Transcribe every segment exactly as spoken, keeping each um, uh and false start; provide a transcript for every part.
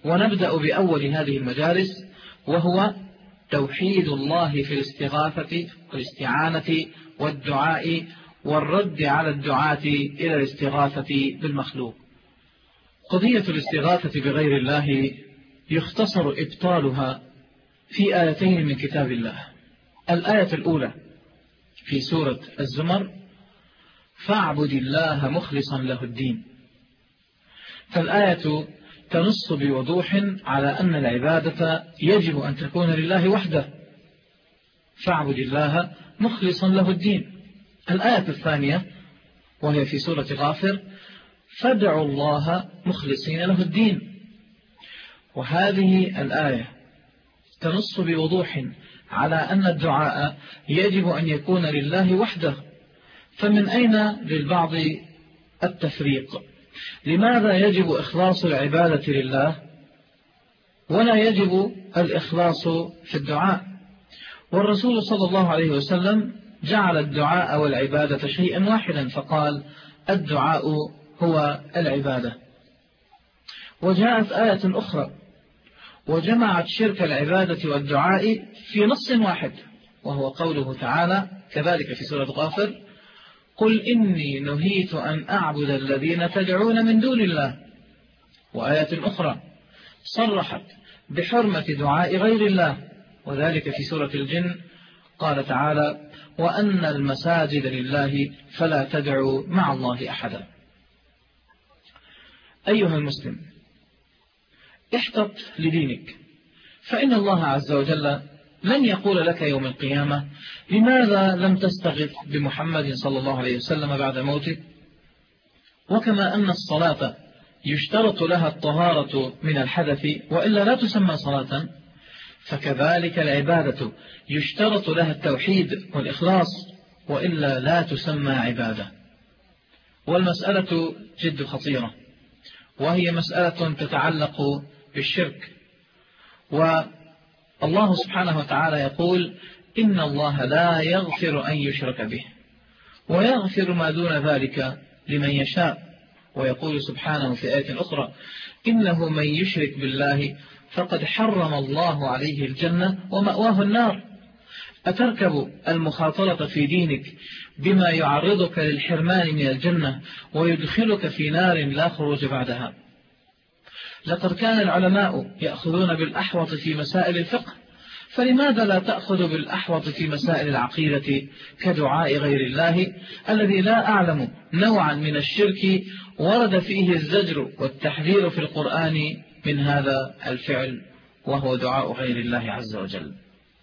ونبدأ بأول هذه المجالس، وهو توحيد الله في الاستغاثة والاستعانة والدعاء والرد على الدعاة إلى الاستغاثة بالمخلوق. قضية الاستغاثة بغير الله يختصر إبطالها في آيتين من كتاب الله. الآية الأولى في سورة الزمر: فاعبد الله مخلصا له الدين. فالآية تنص بوضوح على أن العبادة يجب أن تكون لله وحده، فاعبد الله مخلصا له الدين. الآية الثانية وهي في سورة غافر: فادعوا الله مخلصين له الدين. وهذه الآية تنص بوضوح على أن الدعاء يجب أن يكون لله وحده، فمن أين للبعض التفريق؟ لماذا يجب إخلاص العبادة لله ولا يجب الإخلاص في الدعاء؟ والرسول صلى الله عليه وسلم جعل الدعاء والعبادة شيئا واحدا، فقال: الدعاء هو العبادة. وجاءت آية أخرى وجمعت شرك العبادة والدعاء في نص واحد، وهو قوله تعالى كذلك في سورة غافر: قل إني نهيت أن أعبد الذين تدعون من دون الله. وآية أخرى صرحت بحرمة دعاء غير الله، وذلك في سورة الجن، قال تعالى: وأن المساجد لله فلا تدعوا مع الله أحدا. أيها المسلم، احتط لدينك، فإن الله عز وجل لن يقول لك يوم القيامة: لماذا لم تستغث بمحمد صلى الله عليه وسلم بعد موته؟ وكما أن الصلاة يشترط لها الطهارة من الحدث وإلا لا تسمى صلاة، فكذلك العبادة يشترط لها التوحيد والإخلاص وإلا لا تسمى عبادة. والمسألة جد خطيرة، وهي مسألة تتعلق بالشرك. والله سبحانه وتعالى يقول: إن الله لا يغفر أن يشرك به ويغفر ما دون ذلك لمن يشاء. ويقول سبحانه في آية أخرى: إنه من يشرك بالله فقد حرم الله عليه الجنة ومأواه النار. أتركب المخاطرة في دينك بما يعرضك للحرمان من الجنة ويدخلك في نار لا خروج بعدها؟ لقد كان العلماء يأخذون بالأحوط في مسائل الفقه، فلماذا لا تأخذ بالأحوط في مسائل العقيدة كدعاء غير الله الذي لا أعلم نوعا من الشرك ورد فيه الزجر والتحذير في القرآن من هذا الفعل، وهو دعاء غير الله عز وجل.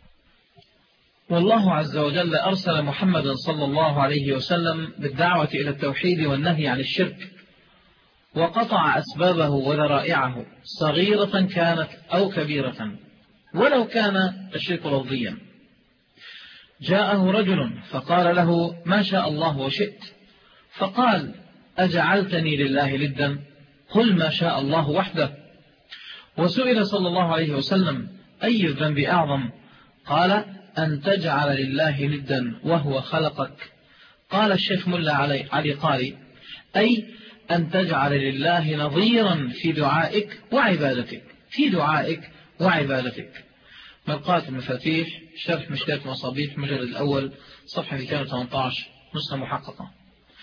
والله عز وجل أرسل محمدا صلى الله عليه وسلم بالدعوة إلى التوحيد والنهي عن الشرك، وقطع أسبابه وذرائعه صغيرة كانت أو كبيرة، ولو كان الشرك لفظيا. جاءه رجل فقال له: ما شاء الله وشئت، فقال: أجعلتني لله ندا؟ قل ما شاء الله وحده. وسئل صلى الله عليه وسلم: أي الذنب أعظم؟ قال: أن تجعل لله ندا وهو خلقك. قال الشيخ ملا علي, علي قاري: أي أن تجعل لله نظيرا في دعائك وعبادتك في دعائك وعبادتك. مرقات المفاتيح، شرح مشكلة مصابيح، المجلد الأول، صفحة مئتين وثمانية عشر، نسخة محققة.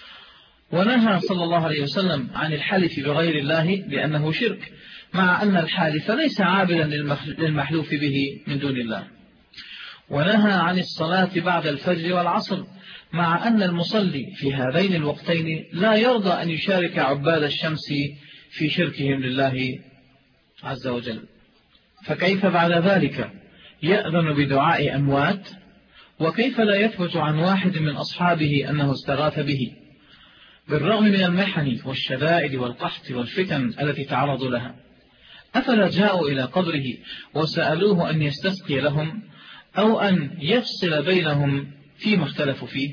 ونهى صلى الله عليه وسلم عن الحلف بغير الله لأنه شرك، مع أن الحالف ليس عابدا للمحلوف به من دون الله. ونهى عن الصلاة بعد الفجر والعصر، مع أن المصلي في هذين الوقتين لا يرضى أن يشارك عباد الشمس في شركهم لله عز وجل. فكيف بعد ذلك يأذن بدعاء أموات؟ وكيف لا يثبت عن واحد من أصحابه أنه استغاث به بالرغم من المحن والشدائد والقحط والفتن التي تعرضوا لها؟ أفلا جاءوا إلى قبره وسألوه أن يستسقي لهم أو أن يفصل بينهم فيما اختلفوا فيه؟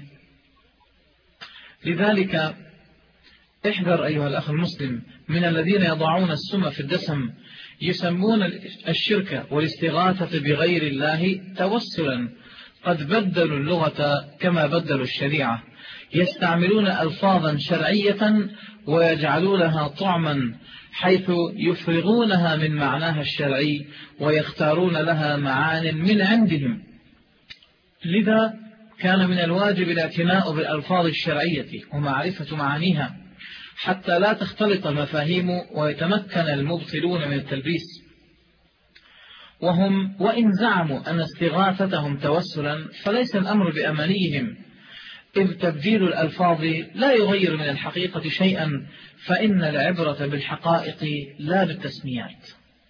لذلك احذر أيها الأخ المسلم من الذين يضعون السم في الدسم، يسمون الشرك والاستغاثة بغير الله توسلا. قد بدلوا اللغة كما بدلوا الشريعة، يستعملون ألفاظا شرعية ويجعلونها طعما، حيث يفرغونها من معناها الشرعي ويختارون لها معان من عندهم. لذا كان من الواجب الاعتناء بالألفاظ الشرعية ومعرفة معانيها حتى لا تختلط المفاهيم ويتمكن المبطلون من التلبيس. وهم وإن زعموا أن استغاثتهم توسلا فليس الأمر بأمانيهم، إذ تبديل الألفاظ لا يغير من الحقيقة شيئا، فإن العبرة بالحقائق لا بالتسميات.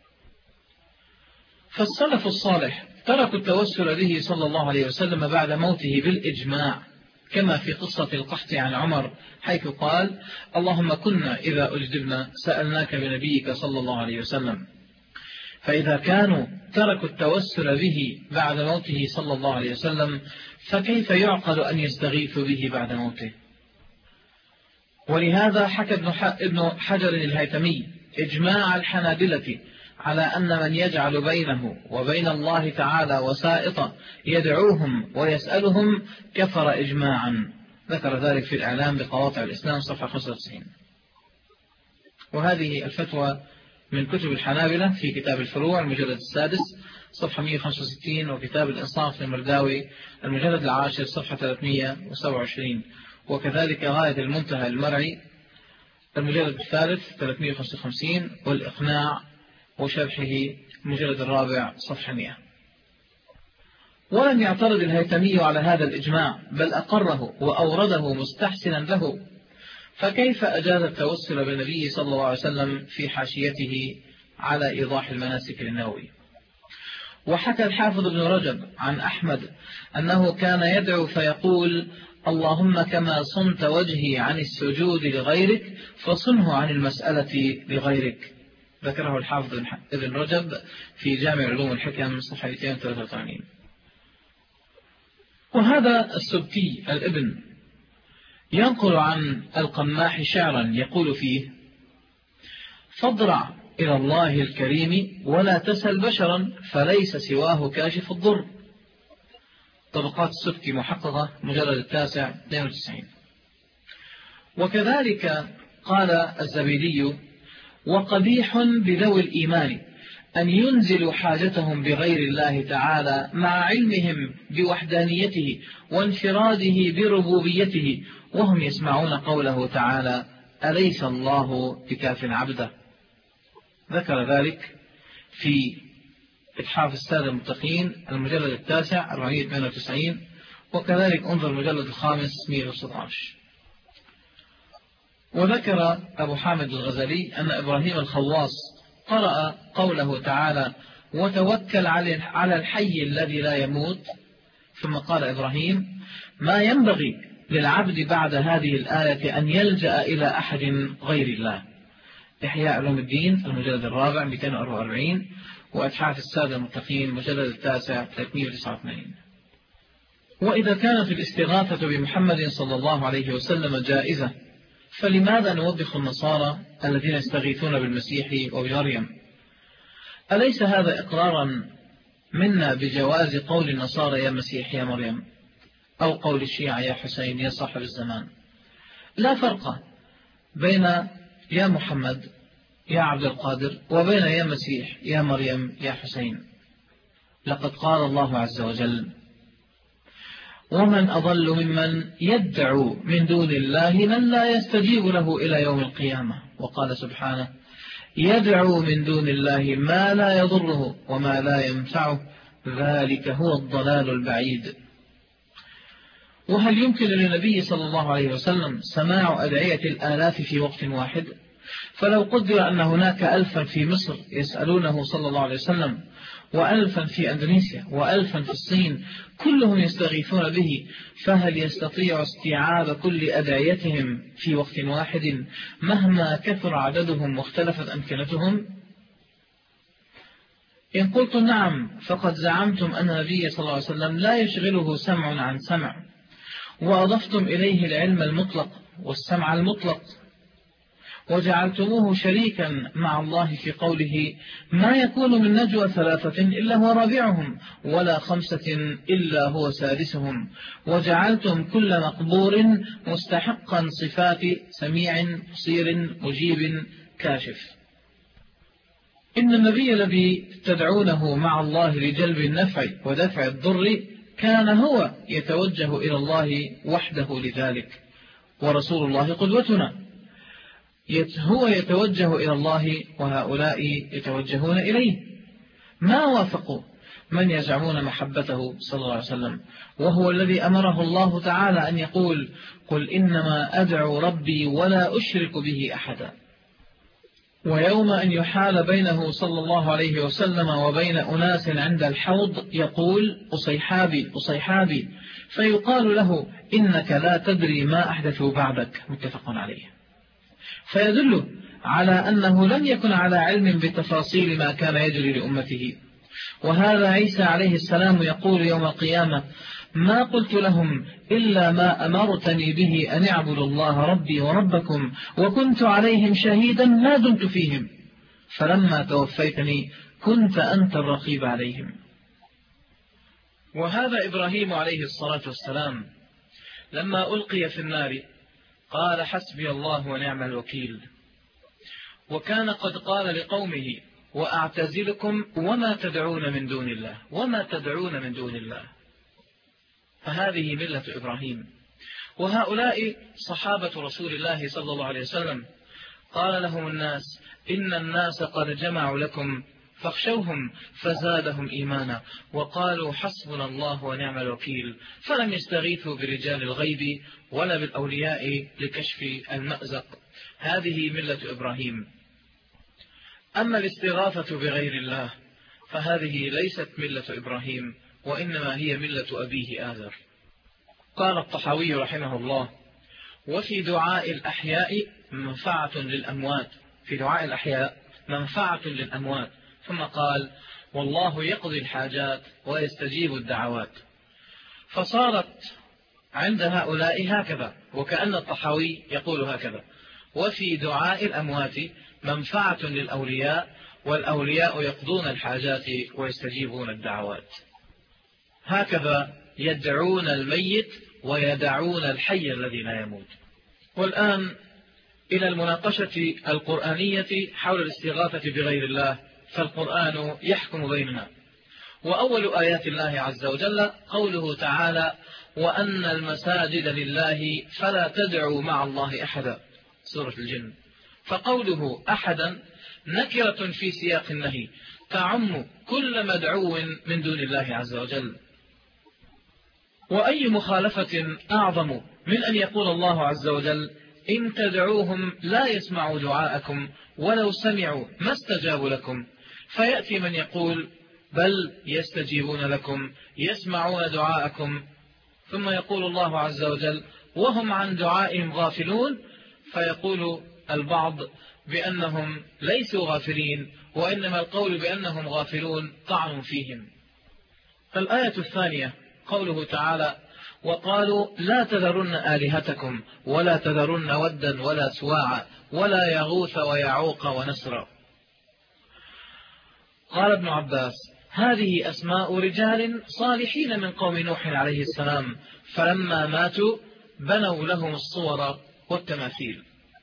فالسلف الصالح تركوا التوسل به صلى الله عليه وسلم بعد موته بالإجماع، كما في قصة القحط عن عمر، حيث قال: اللهم كنا إذا أجدبنا سألناك بنبيك صلى الله عليه وسلم. فإذا كانوا تركوا التوسل به بعد موته صلى الله عليه وسلم، فكيف يعقل أن يستغيثوا به بعد موته؟ ولهذا حكى ابن حجر الهيثمي إجماع الحنابلة على أن من يجعل بينه وبين الله تعالى وسائط يدعوهم ويسألهم كفر إجماعا. ذكر ذلك في الإعلام بقواطع الإسلام صفحة خمسة وتسعين. وهذه الفتوى من كتب الحنابلة في كتاب الفروع المجلد السادس صفحة مئة وخمسة وستين، وكتاب الإنصاف للمرداوي المجلد العاشر صفحة ثلاثمئة وسبعة وعشرين، وكذلك غاية المنتهى المرعي المجلد الثالث ثلاثمئة وخمسة وخمسين، والإقناع وشرحه المجلد الرابع صفحة مئة. ولم يعترض الهيثمي على هذا الإجماع، بل أقره وأورده مستحسنا له. فكيف أجاز التوسل بالنبي صلى الله عليه وسلم في حاشيته على إيضاح المناسك للنووي؟ وحكى الحافظ ابن رجب عن أحمد أنه كان يدعو فيقول: اللهم كما صنت وجهي عن السجود لغيرك فصنه عن المسألة لغيرك. ذكره الحافظ ابن رجب في جامع علوم الحكم صفحة مئتين وثلاثة وثمانين. وهذا السبكي الابن ينقل عن القماح شعرا يقول فيه: فاضرع إلى الله الكريم ولا تسل بشرا فليس سواه كاشف الضر. طبقات السبكي محققة مجلد التاسع اثنين وتسعين. وكذلك قال الزبيدي: وقبيح بذوي الإيمان أن ينزلوا حاجتهم بغير الله تعالى مع علمهم بوحدانيته وانفراده بربوبيته وهم يسمعون قوله تعالى: أليس الله بكاف عبده. ذكر ذلك في إتحاف السادة المتقين المجلد التاسع أربعمئة واثنين وتسعين، وكذلك انظر المجلد الخامس مئة وستة عشر. وذكر أبو حامد الغزالي أن إبراهيم الخواص قرأ قوله تعالى: وتوكل على الحي الذي لا يموت، ثم قال إبراهيم: ما ينبغي للعبد بعد هذه الآية أن يلجأ إلى أحد غير الله. إحياء علوم الدين المجلد الرابع مئتين وأربعة وأربعين، وإتحاف السادة المتقين المجلد التاسع ثلاثمئة وتسعة وثمانين. وإذا كانت الاستغاثة بمحمد صلى الله عليه وسلم جائزة، فلماذا نوبخ النصارى الذين يستغيثون بالمسيح وبمريم؟ أليس هذا إقرارا منا بجواز قول النصارى يا مسيح يا مريم، أو قول الشيعة يا حسين يا صاحب الزمان؟ لا فرق بين يا محمد يا عبد القادر وبين يا مسيح يا مريم يا حسين. لقد قال الله عز وجل: ومن أضل ممن يدعو من دون الله من لا يستجيب له إلى يوم القيامة. وقال سبحانه: يدعو من دون الله ما لا يضره وما لا ينفعه ذلك هو الضلال البعيد. وهل يمكن للنبي صلى الله عليه وسلم سماع أدعية الآلاف في وقت واحد؟ فلو قدر أن هناك ألفا في مصر يسألونه صلى الله عليه وسلم، وألفا في أندونيسيا، وألفا في الصين، كلهم يستغيثون به، فهل يستطيع استيعاب كل أدعيتهم في وقت واحد مهما كثر عددهم واختلفت أمكنتهم؟ إن قلت نعم، فقد زعمتم أن النبي صلى الله عليه وسلم لا يشغله سمع عن سمع، وأضفتم إليه العلم المطلق والسمع المطلق، وجعلتموه شريكا مع الله في قوله ما يكون من نجوى ثلاثة إلا هو رابعهم ولا خمسة إلا هو سادسهم وجعلتم كل مقدور مستحقا صفات سميع بصير مجيب كاشف. إن النبي الذي تدعونه مع الله لجلب النفع ودفع الضر كان هو يتوجه إلى الله وحده لذلك، ورسول الله قدوتنا هو يتوجه إلى الله وهؤلاء يتوجهون إليه، ما وافقوا من يزعمون محبته صلى الله عليه وسلم، وهو الذي أمره الله تعالى أن يقول قل إنما أدعو ربي ولا أشرك به أحدا. ويوم أن يحال بينه صلى الله عليه وسلم وبين أناس عند الحوض يقول أصيحابي أصيحابي، فيقال له إنك لا تدري ما أحدثوا بعدك، متفق عليه. فيدل على أنه لم يكن على علم بتفاصيل ما كان يجري لأمته. وهذا عيسى عليه السلام يقول يوم القيامة ما قلت لهم إلا ما أمرتني به أن اعبدوا الله ربي وربكم وكنت عليهم شهيدا ما دمت فيهم فلما توفيتني كنت أنت الرقيب عليهم. وهذا إبراهيم عليه الصلاة والسلام لما ألقي في النار قال حسبي الله ونعم الوكيل، وكان قد قال لقومه وأعتزلكم وما تدعون من دون الله وما تدعون من دون الله. فهذه ملة إبراهيم. وهؤلاء صحابة رسول الله صلى الله عليه وسلم قال لهم الناس إن الناس قد جمعوا لكم فاخشوهم فزادهم إيمانا وقالوا حسبنا الله ونعم الوكيل، فلم يستغيثوا برجال الغيب ولا بالأولياء لكشف المأزق. هذه ملة إبراهيم. أما الاستغاثة بغير الله فهذه ليست ملة إبراهيم، وإنما هي ملة أبيه آذر. قال الطحاوي رحمه الله وفي دعاء الأحياء منفعة للأموات، في دعاء الأحياء منفعة للأموات، ثم قال والله يقضي الحاجات ويستجيب الدعوات. فصارت عند هؤلاء هكذا، وكأن الطحاوي يقول هكذا وفي دعاء الأموات منفعة للأولياء والأولياء يقضون الحاجات ويستجيبون الدعوات. هكذا يدعون الميت ويدعون الحي الذي لا يموت. والآن إلى المناقشة القرآنية حول الاستغاثة بغير الله، فالقرآن يحكم بيننا. وأول آيات الله عز وجل قوله تعالى وأن المساجد لله فلا تدعوا مع الله أحدا، سورة الجن. فقوله أحدا نكرة في سياق النهي تعم كل مدعو من دون الله عز وجل. وأي مخالفة أعظم من أن يقول الله عز وجل إن تدعوهم لا يسمعوا دعاءكم ولو سمعوا ما استجابوا لكم، فيأتي من يقول بل يستجيبون لكم يسمعون دعاءكم، ثم يقول الله عز وجل وهم عن دعائهم غافلون، فيقول البعض بأنهم ليسوا غافلين، وإنما القول بأنهم غافلون طعن فيهم. الآية الثانية قوله تعالى وقالوا لا تذرن آلهتكم ولا تذرن ودا ولا سواعا ولا يغوث ويعوق ونسرا. قال ابن عباس هذه أسماء رجال صالحين من قوم نوح عليه السلام، فلما ماتوا بنوا لهم الصور والتماثيل.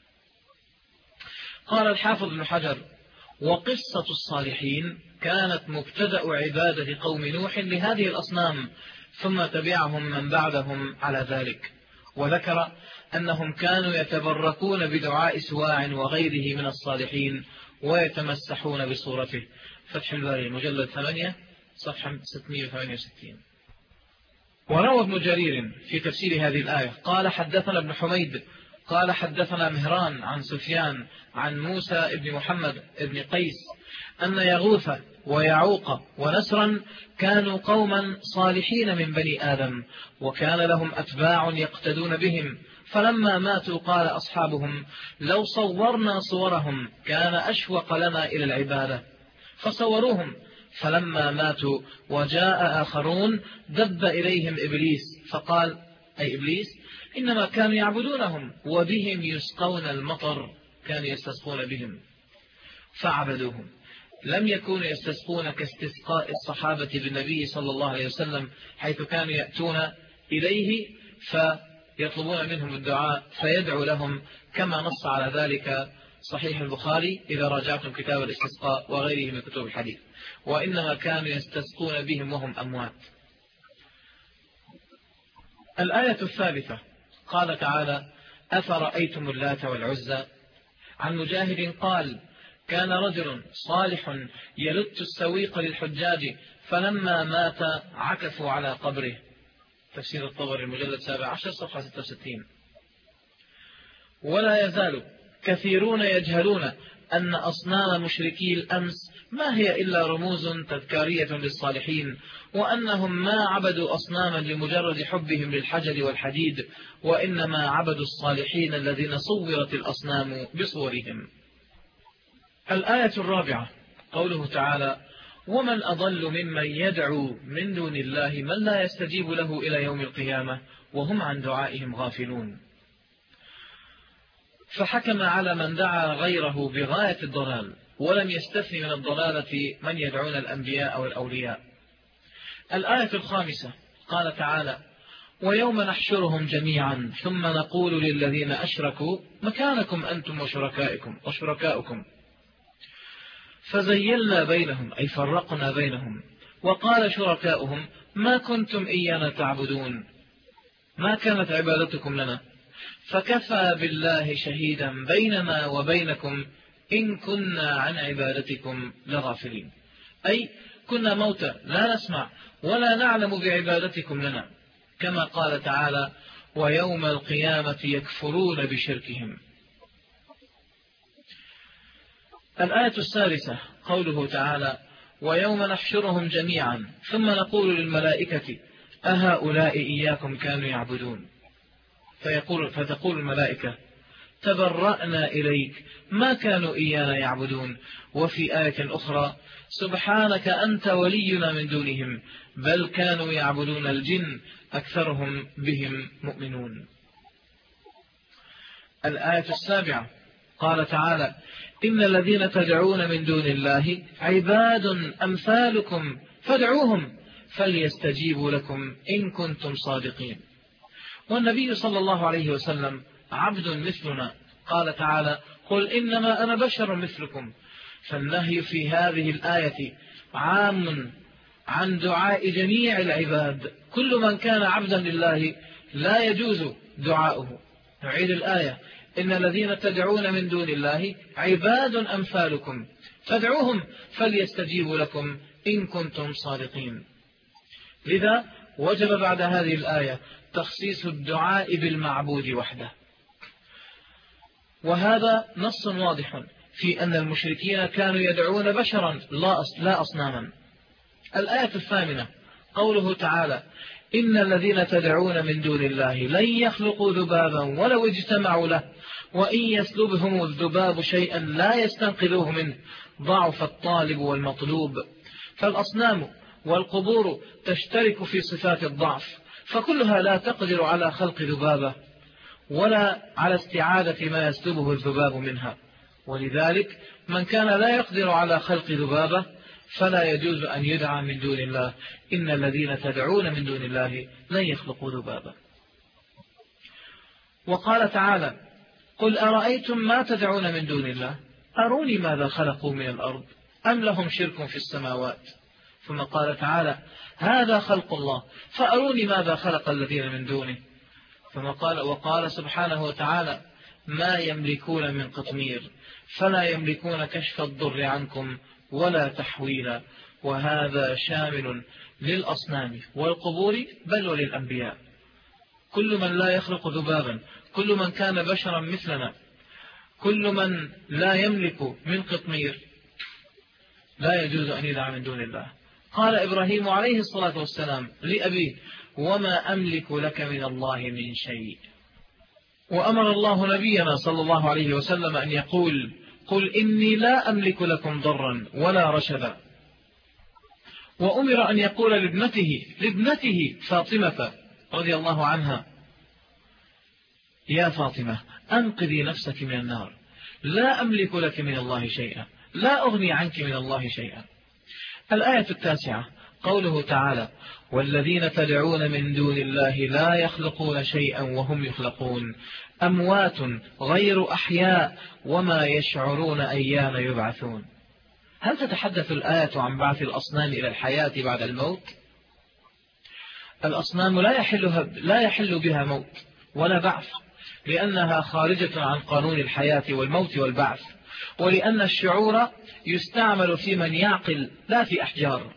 قال الحافظ ابن حجر وقصة الصالحين كانت مبتدأ عبادة قوم نوح لهذه الأصنام، ثم تبعهم من بعدهم على ذلك. وذكر أنهم كانوا يتبركون بدعاء سواع وغيره من الصالحين ويتمسحون بصورته. فتح الباري مجلد ثمانية صفحة ستمائة وثمانية وستين. وروى ابن جرير في تفسير هذه الآية قال حدثنا ابن حميد قال حدثنا مهران عن سفيان عن موسى ابن محمد ابن قيس أن يغوث ويعوق ونسرا كانوا قوما صالحين من بني آدم، وكان لهم أتباع يقتدون بهم، فلما ماتوا قال أصحابهم لو صورنا صورهم كان أشوق لنا إلى العبادة، فصوروهم. فلما ماتوا وجاء آخرون دب إليهم إبليس فقال أي إبليس إنما كانوا يعبدونهم وبهم يسقون المطر، كانوا يستسقون بهم فعبدوهم. لم يكونوا يستسقون كاستسقاء الصحابة بالنبي صلى الله عليه وسلم، حيث كانوا يأتون إليه فيطلبون منهم الدعاء فيدعو لهم، كما نص على ذلك صحيح البخاري إذا راجعتم كتاب الاستسقاء وغيره من كتب الحديث. وإنما كانوا يستسقون بهم وهم أموات. الآية الثالثة قال تعالى: أفرأيتم اللات والعزى. عن مجاهد قال: كان رجل صالح يلت السويق للحجاج فلما مات عكفوا على قبره. تفسير الطبري المجلد السابع عشر صفحة ستة وستين. ولا يزال كثيرون يجهلون أن أصنام مشركي الأمس ما هي إلا رموز تذكارية للصالحين، وأنهم ما عبدوا أصناما لمجرد حبهم للحجر والحديد، وإنما عبدوا الصالحين الذين صورت الأصنام بصورهم. الآية الرابعة قوله تعالى: ومن أضل ممن يدعو من دون الله من لا يستجيب له إلى يوم القيامة وهم عن دعائهم غافلون. فحكم على من دعا غيره بغاية الضلال، ولم يستثني من الضلالة من يدعون الأنبياء والأولياء. الآية الخامسة قال تعالى: ويوم نحشرهم جميعا ثم نقول للذين أشركوا مكانكم أنتم وشركائكم وشركاؤكم فزيلنا بينهم، أي فرقنا بينهم. وقال شركاؤهم ما كنتم إيانا تعبدون، ما كانت عبادتكم لنا، فكفى بالله شهيدا بيننا وبينكم إن كنا عن عبادتكم لغافلين. أي كنا موتى لا نسمع ولا نعلم بعبادتكم لنا، كما قال تعالى: ويوم القيامة يكفرون بشركهم. الآية الثالثة قوله تعالى: ويوم نحشرهم جميعا ثم نقول للملائكة أهؤلاء إياكم كانوا يعبدون، فيقول فتقول الملائكة تبرأنا إليك ما كانوا إيانا يعبدون. وفي آية أخرى: سبحانك أنت ولينا من دونهم بل كانوا يعبدون الجن أكثرهم بهم مؤمنون. الآية السابعة قال تعالى: إن الذين تدعون من دون الله عباد أمثالكم فادعوهم فليستجيبوا لكم إن كنتم صادقين. والنبي صلى الله عليه وسلم عبد مثلنا، قال تعالى: قل إنما أنا بشر مثلكم. فالنهي في هذه الآية عام عن دعاء جميع العباد، كل من كان عبدا لله لا يجوز دعاؤه. نعيد الآية: إن الذين تدعون من دون الله عباد أمثالكم فادعوهم فليستجيبوا لكم إن كنتم صادقين. لذا وجب بعد هذه الآية تخصيص الدعاء بالمعبود وحده، وهذا نص واضح في أن المشركين كانوا يدعون بشرا لا أصناما. الآية الثامنة قوله تعالى: إن الذين تدعون من دون الله لن يخلقوا ذبابا ولو اجتمعوا له وإن يسلبهم الذباب شيئا لا يستنقذوه منه ضعف الطالب والمطلوب. فالأصنام والقبور تشترك في صفات الضعف، فكلها لا تقدر على خلق ذبابة ولا على استعادة ما يسلبه الذباب منها، ولذلك من كان لا يقدر على خلق ذبابة فلا يجوز أن يدعى من دون الله. إن الذين تدعون من دون الله لن يخلقوا ذبابا. وقال تعالى: قل أرأيتم ما تدعون من دون الله أروني ماذا خلقوا من الأرض أم لهم شرك في السماوات. ثم قال تعالى: هذا خلق الله فأروني ماذا خلق الذين من دونه. ثم قال وقال سبحانه وتعالى: ما يملكون من قطمير فلا يملكون كشف الضر عنكم ولا تحويلا. وهذا شامل للأصنام والقبور بل وللأنبياء. كل من لا يخلق ذبابا، كل من كان بشرا مثلنا، كل من لا يملك من قطمير لا يجوز أن يدعى من دون الله. قال إبراهيم عليه الصلاة والسلام لأبيه: وما أملك لك من الله من شيء. وأمر الله نبينا صلى الله عليه وسلم أن يقول: قل إني لا أملك لكم ضرا ولا رشدا. وأمر أن يقول لابنته لابنته فاطمة رضي الله عنها: يا فاطمة أنقذي نفسك من النار، لا أملك لك من الله شيئا، لا أغني عنك من الله شيئا. الآية التاسعة قوله تعالى: والذين تدعون من دون الله لا يخلقون شيئا وهم يخلقون أموات غير أحياء وما يشعرون أيان يبعثون. هل تتحدث الآية عن بعث الأصنام إلى الحياة بعد الموت؟ الأصنام لا يحل, لا يحل بها موت ولا بعث، لأنها خارجة عن قانون الحياة والموت والبعث، ولأن الشعور يستعمل في من يعقل لا في أحجار،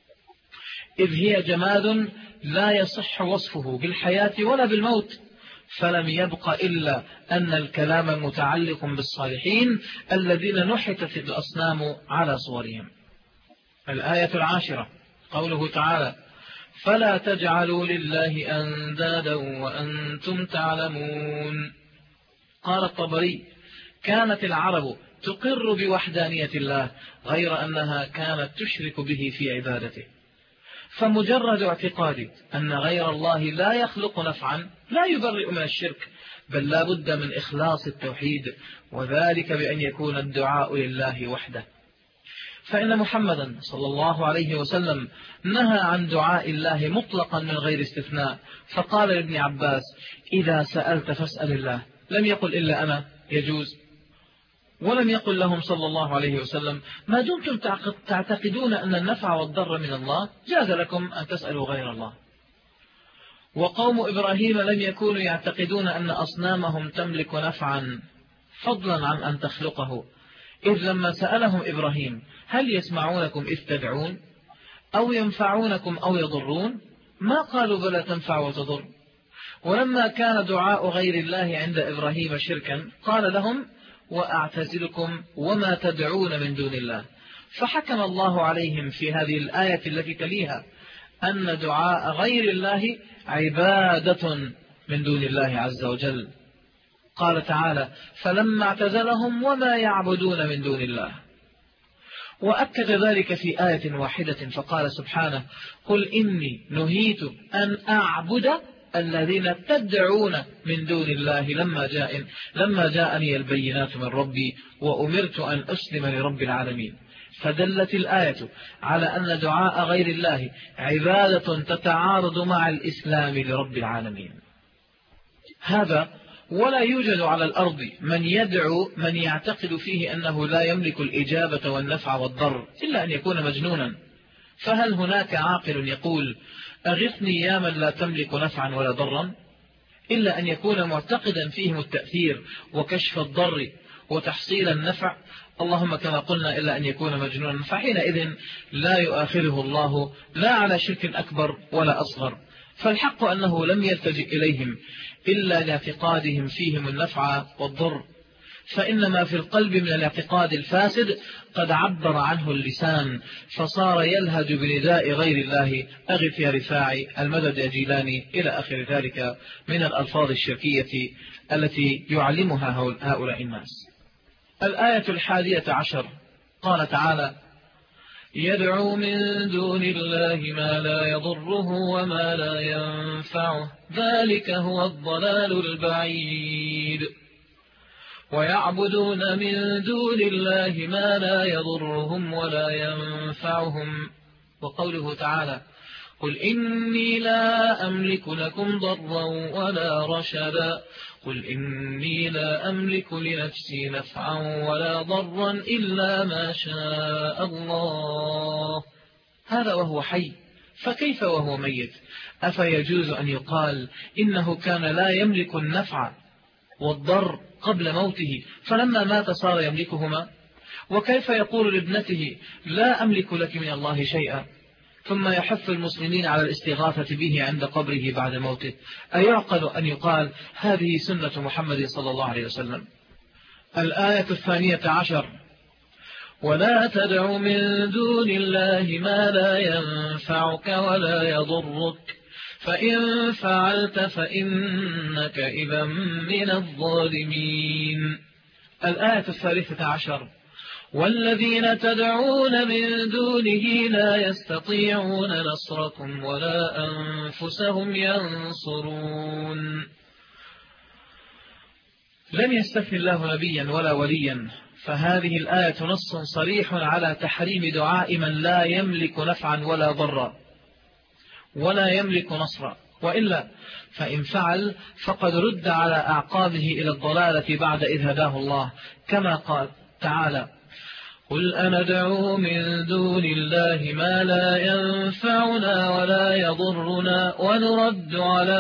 إذ هي جماد لا يصح وصفه بالحياة ولا بالموت، فلم يبق إلا أن الكلام متعلق بالصالحين الذين نحتت الأصنام على صورهم. الآية العاشرة قوله تعالى: فلا تجعلوا لله أندادا وأنتم تعلمون. قال الطبري: كانت العرب تقر بوحدانية الله غير أنها كانت تشرك به في عبادته، فمجرد اعتقاد أن غير الله لا يخلق نفعا لا يبرئ من الشرك، بل لا بد من إخلاص التوحيد، وذلك بأن يكون الدعاء لله وحده. فإن محمدا صلى الله عليه وسلم نهى عن دعاء الله مطلقا من غير استثناء، فقال لابن عباس: إذا سألت فاسأل الله، لم يقل إلا أنا يجوز. ولم يقل لهم صلى الله عليه وسلم: ما دمتم تعتقدون أن النفع والضر من الله جاز لكم أن تسألوا غير الله. وقوم إبراهيم لم يكونوا يعتقدون أن أصنامهم تملك نفعا فضلا عن أن تخلقه، إذ لما سألهم إبراهيم: هل يسمعونكم إذ تدعون أو ينفعونكم أو يضرون؟ ما قالوا بلى تنفع وتضر. ولما كان دعاء غير الله عند إبراهيم شركا قال لهم: وأعتزلكم وما تدعون من دون الله. فحكم الله عليهم في هذه الآية التي تليها أن دعاء غير الله عبادة من دون الله عز وجل. قال تعالى: فلما اعتزلهم وما يعبدون من دون الله. وأكد ذلك في آية واحدة فقال سبحانه: قل إني نهيت أن أعبد الذين تدعون من دون الله لما جاء لما جاءني البينات من ربي وأمرت أن أسلم لرب العالمين. فدلت الآية على أن دعاء غير الله عبادة تتعارض مع الإسلام لرب العالمين. هذا ولا يوجد على الأرض من يدعو من يعتقد فيه أنه لا يملك الإجابة والنفع والضر إلا أن يكون مجنونا. فهل هناك عاقل يقول: أغثني يا من لا تملك نفعا ولا ضرا، إلا أن يكون معتقدا فيهم التأثير وكشف الضر وتحصيل النفع، اللهم كما قلنا إلا أن يكون مجنونا، فحينئذ لا يؤاخذه الله لا على شرك أكبر ولا أصغر. فالحق أنه لم يلتجئ إليهم إلا لاعتقادهم فيهم النفع والضر، فإن ما في القلب من الاعتقاد الفاسد قد عبر عنه اللسان، فصار يلهج بنداء غير الله: أغث يا رفاعي، المدد يا جيلاني، إلى آخر ذلك من الألفاظ الشركية التي يعلمها هؤلاء الناس. الآية الحادية عشر قال تعالى: يدعو من دون الله ما لا يضره وما لا ينفعه ذلك هو الضلال البعيد. ويعبدون من دون الله ما لا يضرهم ولا ينفعهم. وقوله تعالى: قل إني لا أملك لكم ضرا ولا رشدا قل إني لا أملك لنفسي نفعا ولا ضرا إلا ما شاء الله. هذا وهو حي، فكيف وهو ميت؟ أفيجوز أن يقال إنه كان لا يملك النفع والضر قبل موته فلما مات صار يملكهما؟ وكيف يقول لابنته: لا أملك لك من الله شيئا، ثم يحث المسلمين على الاستغاثة به عند قبره بعد موته؟ أيعقل أن يقال هذه سنة محمد صلى الله عليه وسلم؟ الآية الثانية عشر: ولا تدع من دون الله ما لا ينفعك ولا يضرك فإن فعلت فإنك إذا من الظالمين. الآية الثالثة عشر: والذين تدعون من دونه لا يستطيعون نصركم ولا أنفسهم ينصرون. لم يستثني الله نبيا ولا وليا، فهذه الآية نص صريح على تحريم دعاء من لا يملك نفعا ولا ضرا ولا يملك نصرا، وإلا فإن فعل فقد رد على أعقابه إلى الضلالة بعد إذ هداه الله، كما قال تعالى: قل أندعو من دون الله ما لا ينفعنا ولا يضرنا ونرد على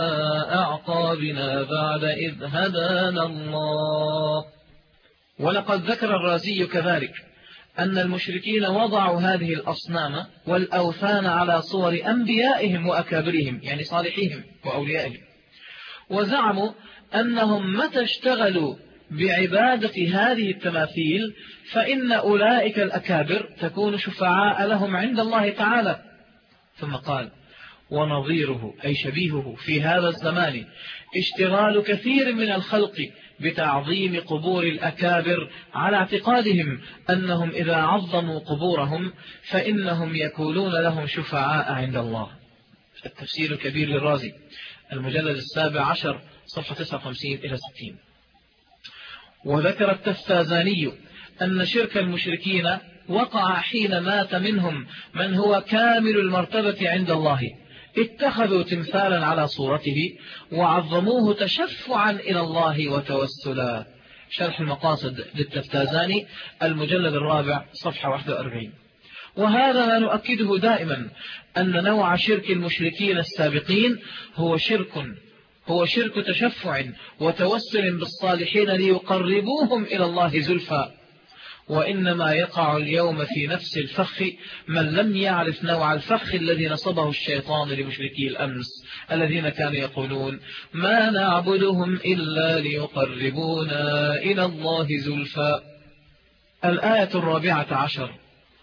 أعقابنا بعد إذ هدانا الله. ولقد ذكر الرازي كذلك أن المشركين وضعوا هذه الأصنام والأوثان على صور أنبيائهم وأكابرهم، يعني صالحيهم وأوليائهم، وزعموا أنهم متى اشتغلوا بعبادة هذه التماثيل فإن أولئك الأكابر تكون شفعاء لهم عند الله تعالى. ثم قال: ونظيره أي شبيهه في هذا الزمان اشتغال كثير من الخلق بتعظيم قبور الأكابر على اعتقادهم أنهم إذا عظموا قبورهم فإنهم يكونون لهم شفعاء عند الله. التفسير الكبير للرازي المجلد السابع عشر صفحة تسعة وخمسين إلى ستين. وذكر التفتازاني أن شرك المشركين وقع حين مات منهم من هو كامل المرتبة عند الله، اتخذوا تمثالا على صورته وعظموه تشفعا إلى الله وتوسلا. شرح المقاصد للتفتازاني المجلد الرابع صفحة واحد وأربعين. وهذا ما نؤكده دائما، أن نوع شرك المشركين السابقين هو شرك هو شرك تشفع وتوسل بالصالحين ليقربوهم إلى الله زلفى، وإنما يقع اليوم في نفس الفخ من لم يعرف نوع الفخ الذي نصبه الشيطان لمشركي الأمس الذين كانوا يقولون: ما نعبدهم إلا ليقربونا إلى الله زلفى. الآية الرابعة عشر: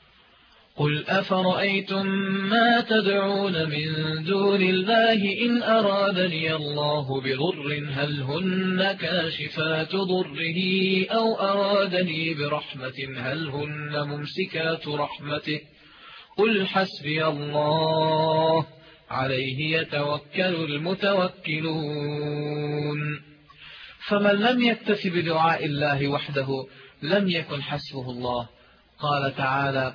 قل أفرأيتم ما تدعون من دون الله إن أرادني الله بضر هل هن كاشفات ضره أو أرادني برحمة هل هن ممسكات رحمته قل حسبي الله عليه يتوكل المتوكلون. فمن لم يكتف بدعاء الله وحده لم يكن حسبه الله. قال تعالى: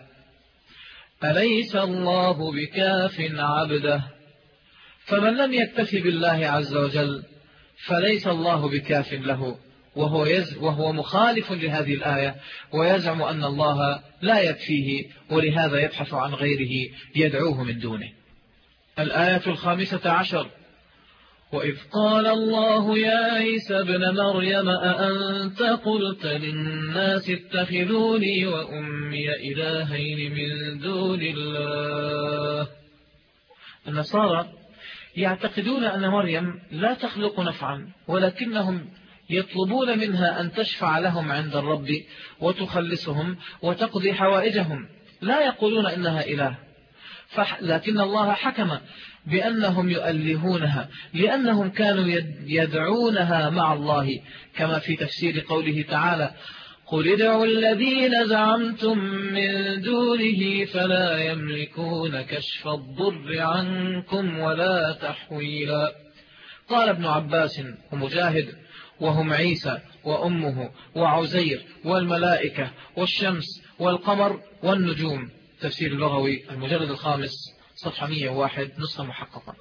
أليس الله بكاف عبده. فمن لم يكتف بالله عز وجل فليس الله بكاف له، وهو, يز وهو مخالف لهذه الآية ويزعم أن الله لا يكفيه، ولهذا يبحث عن غيره يدعوه من دونه. الآية الخامسة عشر: وإذ قال الله يا عيسى ابن مريم أأنت قلت للناس اتخذوني وأمي إلهين من دون الله. النصارى يعتقدون أن مريم لا تخلق نفعا، ولكنهم يطلبون منها أن تشفع لهم عند الرب وتخلصهم وتقضي حوائجهم، لا يقولون إنها إله، لكن الله حكم بأنهم يؤلهونها لأنهم كانوا يدعونها مع الله، كما في تفسير قوله تعالى: قل ادعوا الذين زعمتم من دونه فلا يملكون كشف الضر عنكم ولا تحويلا. قال ابن عباس ومجاهد: وهم عيسى وأمه وعزير والملائكة والشمس والقمر والنجوم. تفسير اللغوي المجلد الخامس صفحة مئة وواحد نسخة محققة.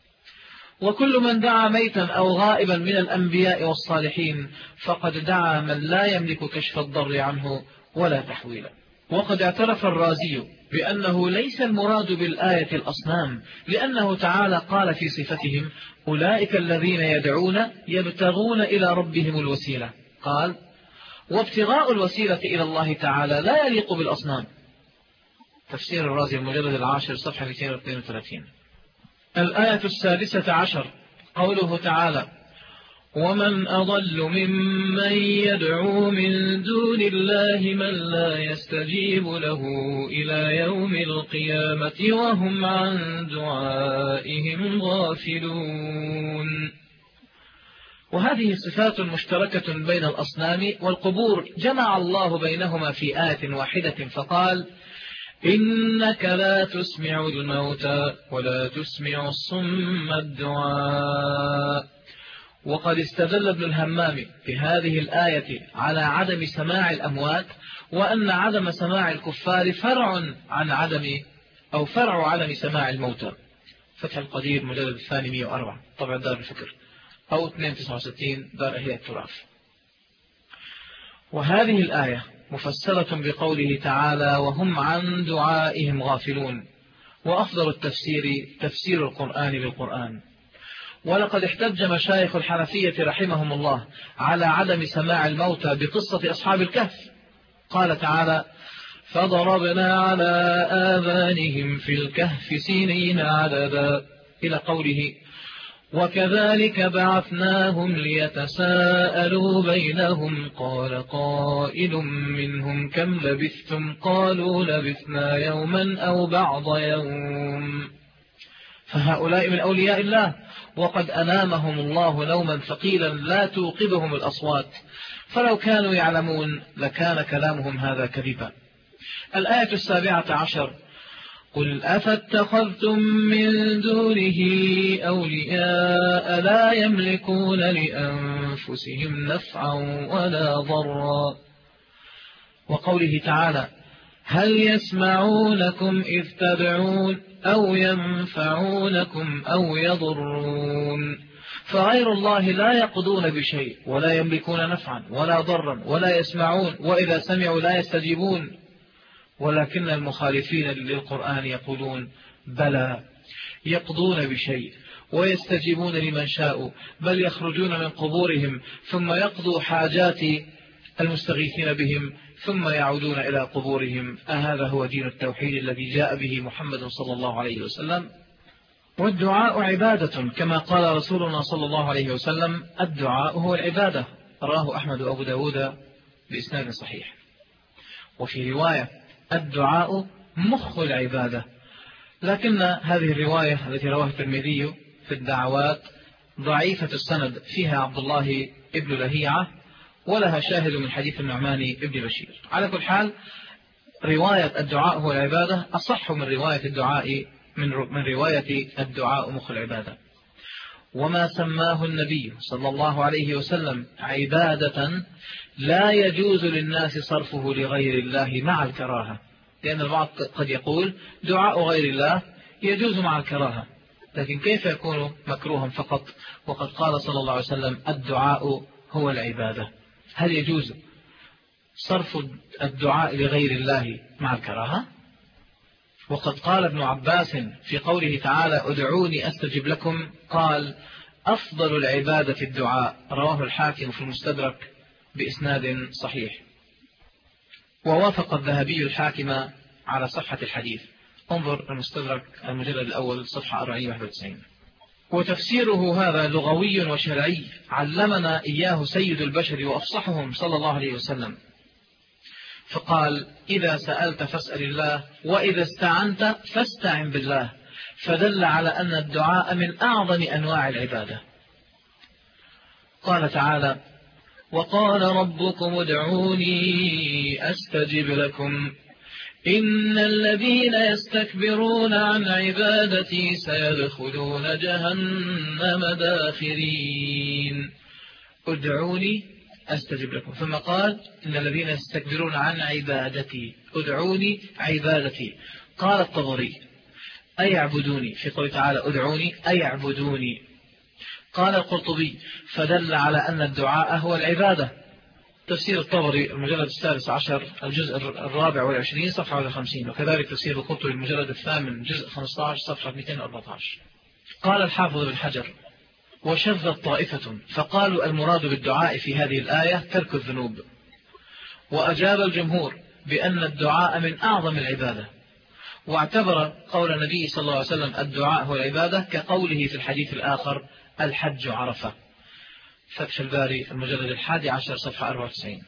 وكل من دعا ميتا أو غائبا من الأنبياء والصالحين فقد دعا من لا يملك كشف الضر عنه ولا تحويلا. وقد اعترف الرازي بأنه ليس المراد بالآية الأصنام، لأنه تعالى قال في صفتهم: أولئك الذين يدعون يبتغون إلى ربهم الوسيلة. قال: وابتغاء الوسيلة إلى الله تعالى لا يليق بالأصنام. تفسير الرازي المجلد العاشر صفحة مئتين واثنين وثلاثين. الآية السادسة عشر: قوله تعالى: ومن أضل ممن يدعو من دون الله من لا يستجيب له إلى يوم القيامة وهم عن دعائهم غافلون. وهذه صفات مشتركة بين الأصنام والقبور جمع الله بينهما في آية واحدة فقال: إنك لا تسمع الموتى ولا تسمع الصم الدعاء وقد استدل ابن الهمام بهذه الآية على عدم سماع الأموات، وأن عدم سماع الكفار فرع عن عدم أو فرع عدم سماع الموتى. فتح القدير مجلد الثاني مئة وأربعة طبعا دار الفكر، أو اثنين تسعة وستين دار إحياء التراث. وهذه الآية مفسرة بقوله تعالى وهم عن دعائهم غافلون، وأفضل التفسير تفسير القرآن بالقرآن. ولقد احتج مشايخ الحنفية رحمهم الله على عدم سماع الموتى بقصة أصحاب الكهف. قال تعالى فضربنا على آذانهم في الكهف سنين عددا إلى قوله وكذلك بعثناهم ليتساءلوا بينهم قال قائل منهم كم لبثتم قالوا لبثنا يوما أو بعض يوم. فهؤلاء من أولياء الله، وقد أنامهم الله نوما ثقيلا لا توقظهم الأصوات، فلو كانوا يعلمون لكان كلامهم هذا كذبا. الآية السابعة عشر قل أفاتخذتم من دونه أولياء لا يملكون لأنفسهم نفعا ولا ضرا. وقوله تعالى هل يسمعونكم إذ تدعون أو ينفعونكم أو يضرون. فغير الله لا يقضون بشيء ولا يملكون نفعا ولا ضرا ولا يسمعون، وإذا سمعوا لا يستجيبون. ولكن المخالفين للقرآن يقولون بلى يقضون بشيء ويستجيبون لمن شاءوا، بل يخرجون من قبورهم ثم يقضوا حاجات المستغيثين بهم ثم يعودون إلى قبورهم. أهذا هو دين التوحيد الذي جاء به محمد صلى الله عليه وسلم؟ والدعاء عبادة كما قال رسولنا صلى الله عليه وسلم الدعاء هو العبادة. رواه أحمد وأبو داود بإسناد صحيح. وفي رواية الدعاء مخ العبادة، لكن هذه الرواية التي رواها الترمذي في الدعوات ضعيفة السند، فيها عبد الله ابن لهيعة، ولها شاهد من حديث النعمان ابن بشير. على كل حال رواية الدعاء هو العبادة أصح من رواية الدعاء من من رواية الدعاء مخ العبادة. وما سماه النبي صلى الله عليه وسلم عبادة لا يجوز للناس صرفه لغير الله مع الكراهة، لأن البعض قد يقول دعاء غير الله يجوز مع الكراهة، لكن كيف يكون مكروها فقط وقد قال صلى الله عليه وسلم الدعاء هو العبادة؟ هل يجوز صرف الدعاء لغير الله مع الكراهة؟ وقد قال ابن عباس في قوله تعالى ادعوني أستجب لكم قال أفضل العبادة الدعاء. رواه الحاكم في المستدرك بإسناد صحيح. ووافق الذهبي الحاكم على صحة الحديث. انظر المستدرك المجلد الأول صفحة أربعمئة وواحد وتسعين. وتفسيره هذا لغوي وشرعي علمنا إياه سيد البشر وأفصحهم صلى الله عليه وسلم، فقال إذا سألت فاسأل الله وإذا استعنت فاستعن بالله، فدل على أن الدعاء من أعظم أنواع العبادة. قال تعالى وقال ربكم ادعوني أستجب لكم إن الذين يستكبرون عن عبادتي سيدخلون جهنم داخرين. ادعوني أستجب لكم، ثم قال إن الذين يستكبرون عن عبادتي ادعوني عبادتي. قال الطبري أي اعبدوني، في قوله تعالى ادعوني أي اعبدوني. قال القرطبي فدل على أن الدعاء هو العبادة. تفسير الطبري المجلد السادس عشر الجزء الرابع والعشرين صفحة خمسين، وكذلك تفسير القرطبي المجلد الثامن جزء خمسة عشر صفحة مئتين وأربعة عشر. قال الحافظ بن حجر وشذت طائفة فقالوا المراد بالدعاء في هذه الآية ترك الذنوب، وأجاب الجمهور بأن الدعاء من أعظم العبادة، واعتبر قول النبي صلى الله عليه وسلم الدعاء هو العبادة كقوله في الحديث الآخر الحج عرفة. فتح الباري المجلد الحادي عشر صفحة أربعة وتسعين.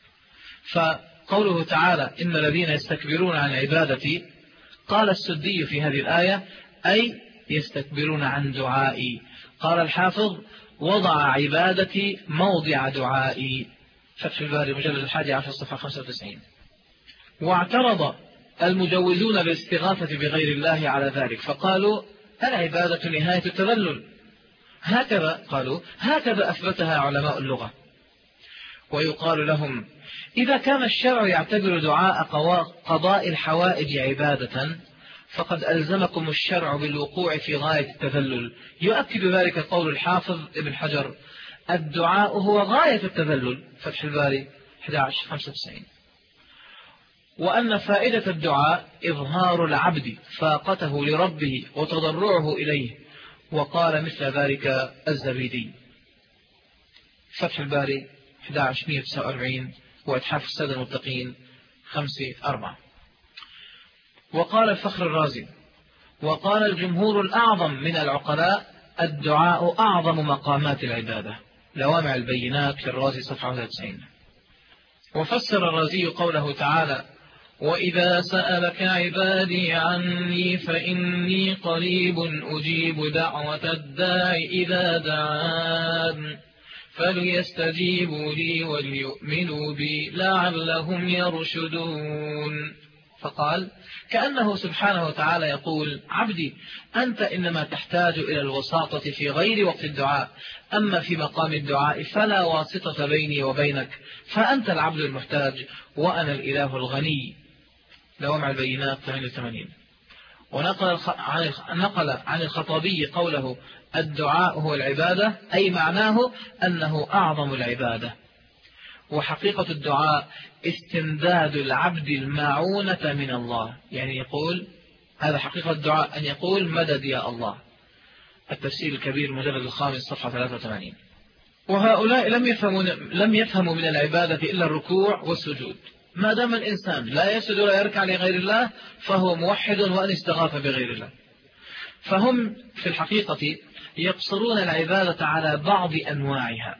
فقوله تعالى إن الذين يستكبرون عن عبادتي، قال السدي في هذه الآية أي يستكبرون عن دعائي. قال الحافظ وضع عبادتي موضع دعائي. فتح الباري المجلد الحادي عشر صفحة خمسة وتسعين. واعترض المجوزون الاستغاثة بغير الله على ذلك، فقالوا العبادة نهاية التذلل، هكذا قالوا هكذا أثبتها علماء اللغة. ويقال لهم: إذا كان الشرع يعتبر دعاء قضاء الحوائج عبادة فقد ألزمكم الشرع بالوقوع في غاية التذلل. يؤكد ذلك قول الحافظ ابن حجر: الدعاء هو غاية التذلل، فتح الباري أحد عشر خمسة وتسعين. وأن فائدة الدعاء إظهار العبد فاقته لربه وتضرعه إليه، وقال مثل ذلك الزبيدي، فتح الباري أحد عشر مئة وتسعة وأربعين، وإتحاف السادة المتقين خمسة أربعة. وقال الفخر الرازي: وقال الجمهور الأعظم من العقلاء: الدعاء أعظم مقامات العبادة. لوامع البينات للرازي صفحة واحد وتسعين. وفسر الرازي قوله تعالى: وإذا سألك عبادي عني فإني قريب أجيب دعوة الداع إذا دعان فليستجيبوا لي وليؤمنوا بي لعلهم يرشدون. فقال: كأنه سبحانه وتعالى يقول: عبدي أنت إنما تحتاج إلى الوساطة في غير وقت الدعاء، أما في مقام الدعاء فلا واسطة بيني وبينك، فأنت العبد المحتاج وأنا الإله الغني. لوامع البينات ثمانية وثمانين. ونقل عن نقل عن الخطابي قوله: الدعاء هو العبادة، أي معناه أنه أعظم العبادة. وحقيقة الدعاء استمداد العبد المعونة من الله، يعني يقول هذا حقيقة الدعاء، أن يقول: مدد يا الله. التفسير الكبير المجلد الخامس صفحة ثلاثة وثمانين. وهؤلاء لم يفهموا لم يفهموا من العبادة إلا الركوع والسجود. ما دام الإنسان لا يسجد ولا يركع لغير الله فهو موحد وأن استغاث بغير الله. فهم في الحقيقة يقصرون العبادة على بعض أنواعها.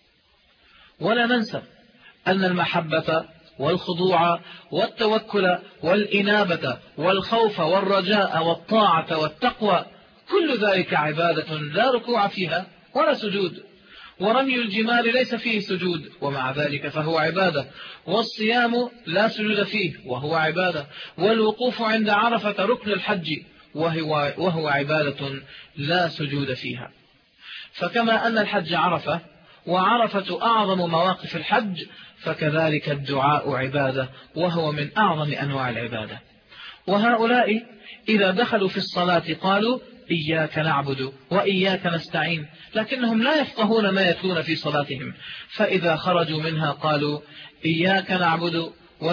ولا ننسى أن المحبة والخضوع والتوكل والإنابة والخوف والرجاء والطاعة والتقوى كل ذلك عبادة لا ركوع فيها ولا سجود. ورمي الجمال ليس فيه سجود ومع ذلك فهو عبادة. والصيام لا سجود فيه وهو عبادة. والوقوف عند عرفة ركن الحج وهو, وهو عبادة لا سجود فيها. فكما أن الحج عرفة وعرفة أعظم مواقف الحج، فكذلك الدعاء عبادة وهو من أعظم أنواع العبادة. وهؤلاء إذا دخلوا في الصلاة قالوا: إياك نعبد وإياك نستعين، لكنهم لا يفقهون ما يتلون في صلاتهم. فإذا خرجوا منها قالوا: إياك نعبد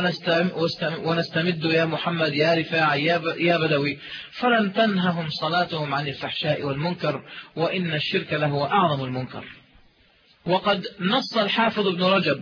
ونستمد يا محمد يا رفاع يا بدوي، فلن تنههم صلاتهم عن الفحشاء والمنكر، وإن الشرك له أعظم المنكر. وقد نص الحافظ ابن رجب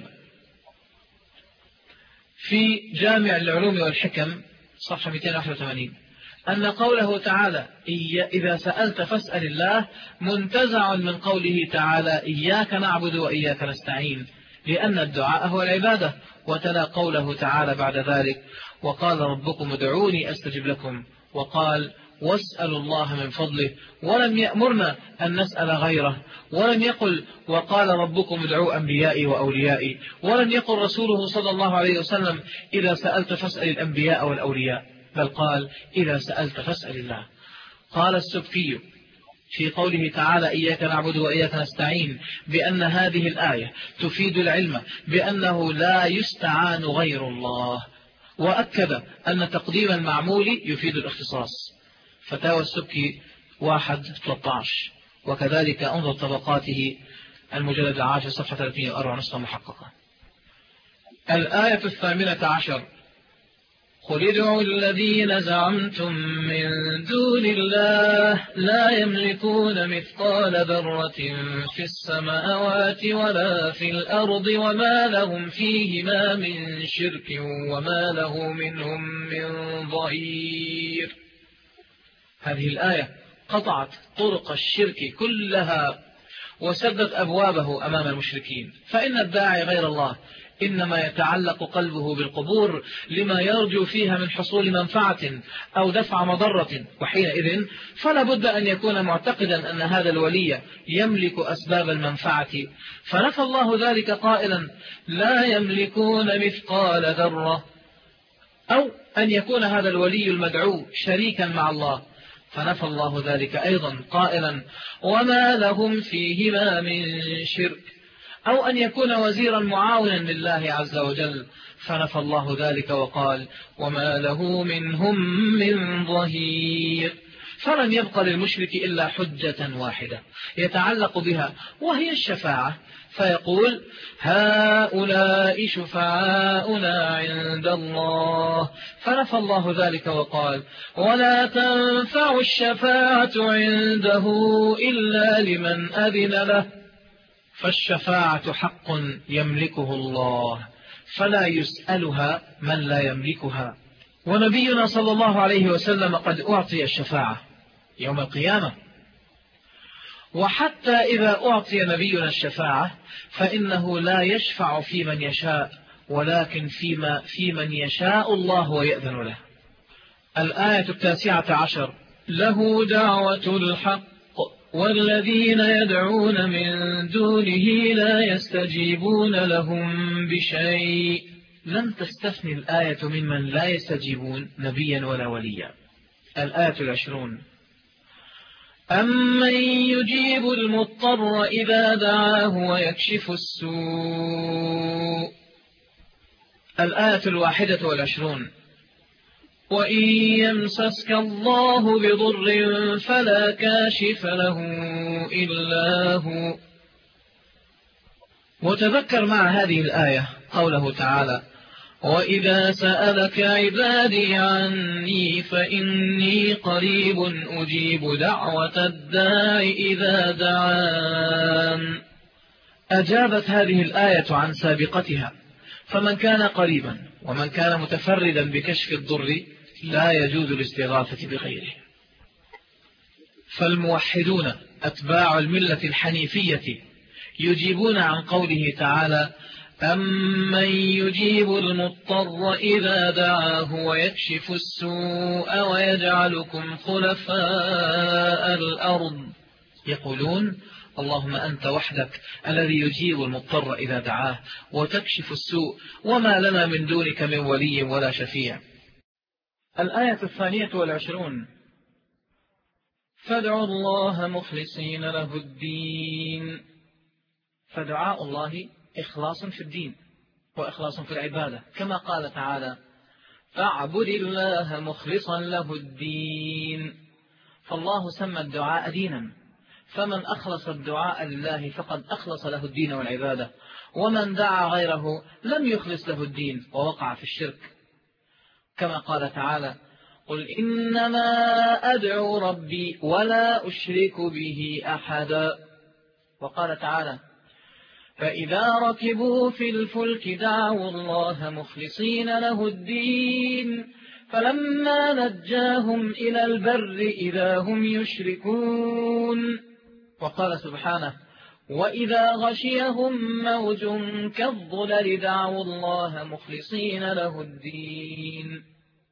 في جامع العلوم والحكم صفحة مئتين وواحد وثمانين أن قوله تعالى: إذا سألت فاسأل الله منتزع من قوله تعالى: إياك نعبد وإياك نستعين، لأن الدعاء هو العبادة. وتلا قوله تعالى بعد ذلك: وقال ربكم ادعوني أستجب لكم، وقال: واسألوا الله من فضله، ولم يأمرنا أن نسأل غيره. ولم يقل: وقال ربكم ادعوا أنبيائي وأوليائي. ولم يقل رسوله صلى الله عليه وسلم: إذا سألت فاسأل الأنبياء والأولياء، بل قال: إذا سألت فاسأل الله. قال السبكي في قوله تعالى: إياك نعبد وإياك نستعين بأن هذه الآية تفيد العلم بأنه لا يستعان غير الله، وأكد أن تقديم المعمول يفيد الاختصاص. فتاوى السبكي واحد ثلاثة عشر. وكذلك انظر طبقاته المجلد العاشر صفحة ثلاثمئة وأربعة نسخة محققة. الآية الثامنة عشر: قل ادعوا الذين زعمتم من دون الله لا يملكون مثقال ذرة في السماوات ولا في الأرض وما لهم فيهما من شرك وما له منهم من ظهير. هذه الآية قطعت طرق الشرك كلها وسدت أبوابه أمام المشركين. فإن الداعي غير الله إنما يتعلق قلبه بالقبور لما يرجو فيها من حصول منفعة أو دفع مضرة، وحينئذ فلا بد أن يكون معتقدا أن هذا الولي يملك أسباب المنفعة. فنفى الله ذلك قائلا: لا يملكون مثقال ذرة، أو أن يكون هذا الولي المدعو شريكا مع الله، فنفى الله ذلك أيضا قائلا وما لهم فيهما من شرك، أو أن يكون وزيرا معاونا لله عز وجل، فنفى الله ذلك وقال وما له منهم من ظهير. فلم يبق للمشرك إلا حجة واحدة يتعلق بها، وهي الشفاعة، فيقول هؤلاء شفعاؤنا عند الله، فنفى الله ذلك وقال ولا تنفع الشفاعة عنده إلا لمن أذن له. فالشفاعة حق يملكه الله، فلا يسألها من لا يملكها. ونبينا صلى الله عليه وسلم قد أعطي الشفاعة يوم القيامة، وحتى إذا أعطي نبينا الشفاعة فإنه لا يشفع في من يشاء، ولكن فيما في من يشاء الله ويأذن له. الآية التاسعة عشر له دعوة الحق والذين يدعون من دونه لا يستجيبون لهم بشيء. لم تستثني الآية ممن لا يستجيبون نبيا ولا وليا. الآية العشرون أمن يجيب المضطر إذا دعاه ويكشف السوء. الآية الواحدة والعشرون وإن يمسسك الله بضر فلا كاشف له إلا هو. وتذكر مع هذه الآية قوله تعالى وإذا سألك عبادي عني فإني قريب أجيب دعوة الداع إذا دعان. أجابت هذه الآية عن سابقتها، فمن كان قريبا ومن كان متفردا بكشف الضر لا يجوز الاستغاثة بغيره. فالموحدون أتباع الملة الحنيفية يجيبون عن قوله تعالى أمن يجيب المضطر إذا دعاه ويكشف السوء ويجعلكم خلفاء الأرض. يقولون اللهم أنت وحدك الذي يجيب المضطر إذا دعاه وتكشف السوء، وما لنا من دونك من ولي ولا شفيع. الآية الثانية والعشرون فادعوا الله مخلصين له الدين. فدعاء الله إخلاص في الدين وإخلاص في العبادة، كما قال تعالى فاعبد الله مخلصا له الدين. فالله سمى الدعاء دينا، فمن أخلص الدعاء لله فقد أخلص له الدين والعبادة، ومن دعا غيره لم يخلص له الدين ووقع في الشرك، كما قال تعالى قل إنما أدعو ربي ولا أشرك به أحدا. وقال تعالى فإذا ركبوا في الفلك دعوا الله مخلصين له الدين فلما نجاهم إلى البر إذا هم يشركون. وقال سبحانه وإذا غشيهم موج كالظلل دعوا الله مخلصين له الدين.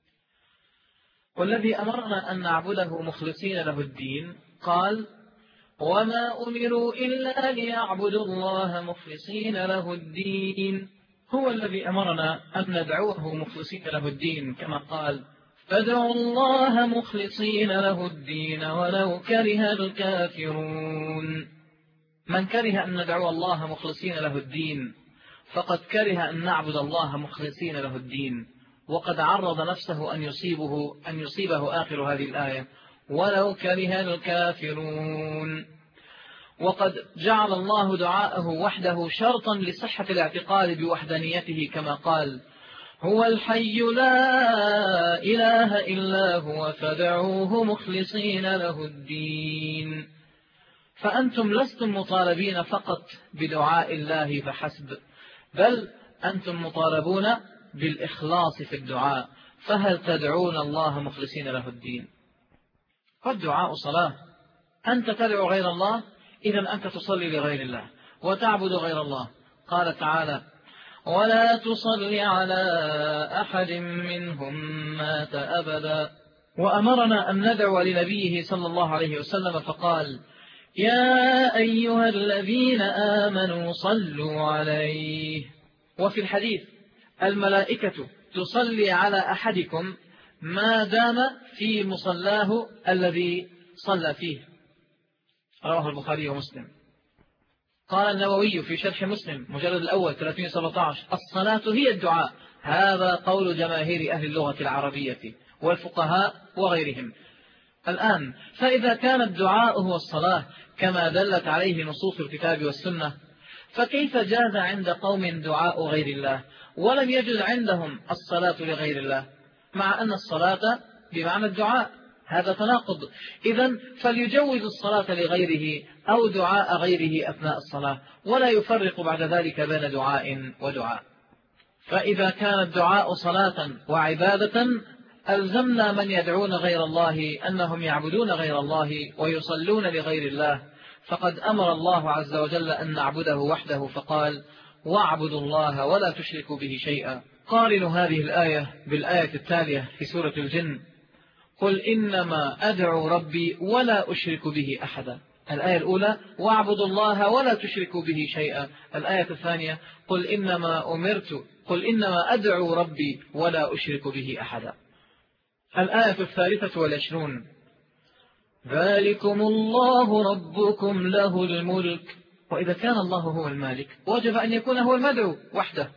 والذي أمرنا أن نعبده مخلصين له الدين قال وما أمروا إلا ليعبدوا الله مخلصين له الدين. هو الذي أمرنا أن ندعوه مخلصين له الدين، كما قال فادعوا الله مخلصين له الدين ولو كره الكافرون. من كره أن ندعو الله مخلصين له الدين فقد كره أن نعبد الله مخلصين له الدين، وقد عرض نفسه أن يصيبه, أن يصيبه آخر هذه الآية ولو كره الكافرون. وقد جعل الله دعاءه وحده شرطا لصحة الاعتقاد بوحدانيته، كما قال هو الحي لا إله إلا هو فادعوه مخلصين له الدين. فأنتم لستم مطالبين فقط بدعاء الله فحسب، بل أنتم مطالبون بالإخلاص في الدعاء. فهل تدعون الله مخلصين له الدين؟ فالدعاء صلاة. أنت تدعو غير الله، إذن أنت تصلي لغير الله وتعبد غير الله. قال تعالى ولا تصل على أحد منهم مات أبدا. وأمرنا أن ندعو لنبيه صلى الله عليه وسلم فقال يا أيها الذين آمنوا صلوا عليه. وفي الحديث الملائكة تصلي على أحدكم ما دام في مصلاه الذي صلى فيه. رواه البخاري ومسلم. قال النووي في شرح مسلم مجلد الأول ثلاثمائة وسبعة عشر: الصلاة هي الدعاء. هذا قول جماهير أهل اللغة العربية والفقهاء وغيرهم. الآن فإذا كان الدعاء هو الصلاة كما دلت عليه نصوص الكتاب والسنة، فكيف جاز عند قوم دعاء غير الله ولم يجز عندهم الصلاة لغير الله، مع أن الصلاة بمعنى الدعاء؟ هذا تناقض. إذن فليجوز الصلاة لغيره أو دعاء غيره أثناء الصلاة، ولا يفرق بعد ذلك بين دعاء ودعاء. فإذا كان الدعاء صلاة وعبادة ألزمنا من يدعون غير الله أنهم يعبدون غير الله ويصلون لغير الله، فقد أمر الله عز وجل أن نعبده وحده، فقال: واعبدوا الله ولا تشركوا به شيئا. قارنوا هذه الآية بالآية التالية في سورة الجن: قل إنما أدعو ربي ولا أشرك به أحدا. الآية الأولى: واعبدوا الله ولا تشركوا به شيئا. الآية الثانية: قل إنما أمرت قل إنما أدعو ربي ولا أشرك به أحدا. الآية الثالثة والعشرون: ذلكم الله ربكم له الملك. وإذا كان الله هو المالك وجب أن يكون هو المدعو وحده.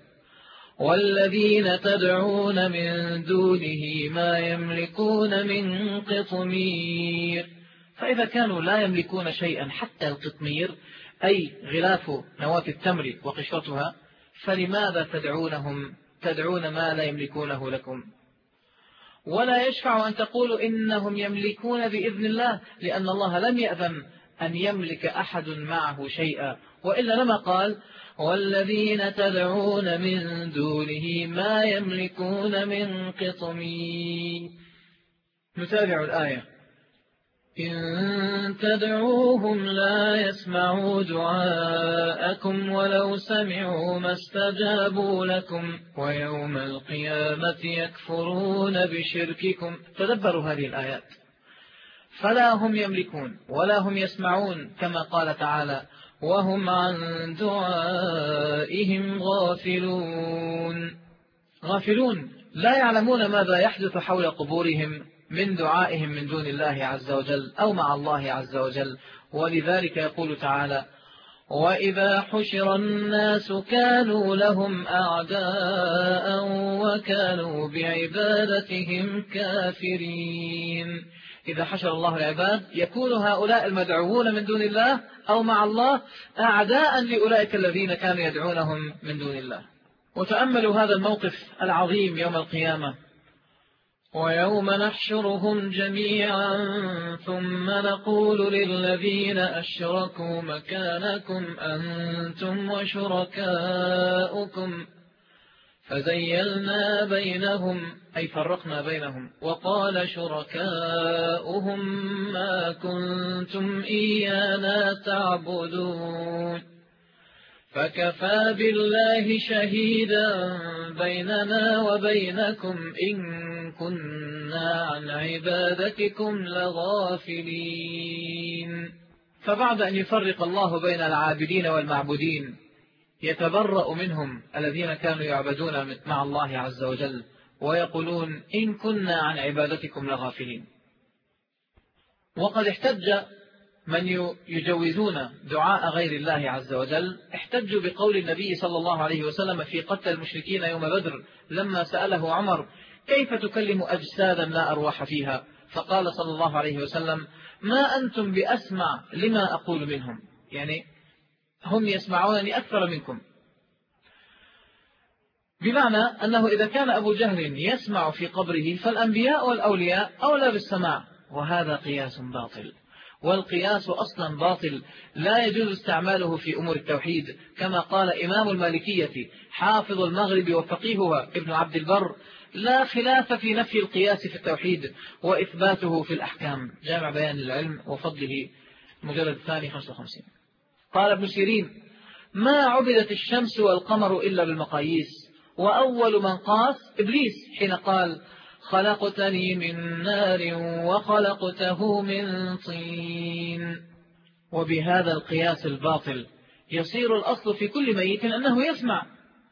والذين تدعون من دونه ما يملكون من قطمير. فإذا كانوا لا يملكون شيئا حتى القطمير، أي غلاف نواة التمر وقشرتها، فلماذا تدعونهم تدعون ما لا يملكونه لكم؟ ولا يشفع أن تقولوا إنهم يملكون بإذن الله، لأن الله لم يأذن أن يملك أحد معه شيئا، وإلا لما قال: والذين تدعون من دونه ما يملكون من قطمير. نتابع الآية: إن تدعوهم لا يسمعوا دعاءكم ولو سمعوا ما استجابوا لكم ويوم القيامة يكفرون بشرككم. تدبروا هذه الآيات. فلا هم يملكون ولا هم يسمعون، كما قال تعالى: وهم عن دعائهم غافلون. غافلون، لا يعلمون ماذا يحدث حول قبورهم من دعائهم من دون الله عز وجل أو مع الله عز وجل. ولذلك يقول تعالى: وإذا حشر الناس كانوا لهم أعداء وكانوا بعبادتهم كافرين. إذا حشر الله العباد يكون هؤلاء المدعوون من دون الله أو مع الله أعداء لأولئك الذين كانوا يدعونهم من دون الله. وتأملوا هذا الموقف العظيم يوم القيامة: ويوم نحشرهم جميعا ثم نقول للذين أشركوا مكانكم أنتم وشركاؤكم فزيلنا بينهم، أي فرقنا بينهم، وقال شركاؤهم ما كنتم إيانا تعبدون فكفى بالله شهيدا بيننا وبينكم إن كنا عن عبادتكم لغافلين. فبعد أن يفرق الله بين العابدين والمعبودين يتبرأ منهم الذين كانوا يعبدون مع الله عز وجل ويقولون إن كنا عن عبادتكم لغافلين. وقد احتج من يجوزون دعاء غير الله عز وجل، احتجوا بقول النبي صلى الله عليه وسلم في قتل المشركين يوم بدر لما سأله عمر: كيف تكلم أجسادا لا أرواح فيها؟ فقال صلى الله عليه وسلم: ما أنتم بأسمع لما أقول منهم، يعني هم يسمعونني أكثر منكم. بمعنى أنه إذا كان أبو جهل يسمع في قبره فالأنبياء والأولياء أولى بالسماع، وهذا قياس باطل، والقياس أصلا باطل لا يجوز استعماله في أمور التوحيد، كما قال إمام المالكية حافظ المغرب وفقيهها ابن عبد البر: لا خلاف في نفي القياس في التوحيد وإثباته في الأحكام، جامع بيان العلم وفضله مجلد الثاني خمسة وخمسين. قال ابن سيرين: ما عبدت الشمس والقمر إلا بالمقاييس، وأول من قاس إبليس حين قال: خلقتني من نار وخلقته من طين. وبهذا القياس الباطل يصير الأصل في كل ميت أنه يسمع،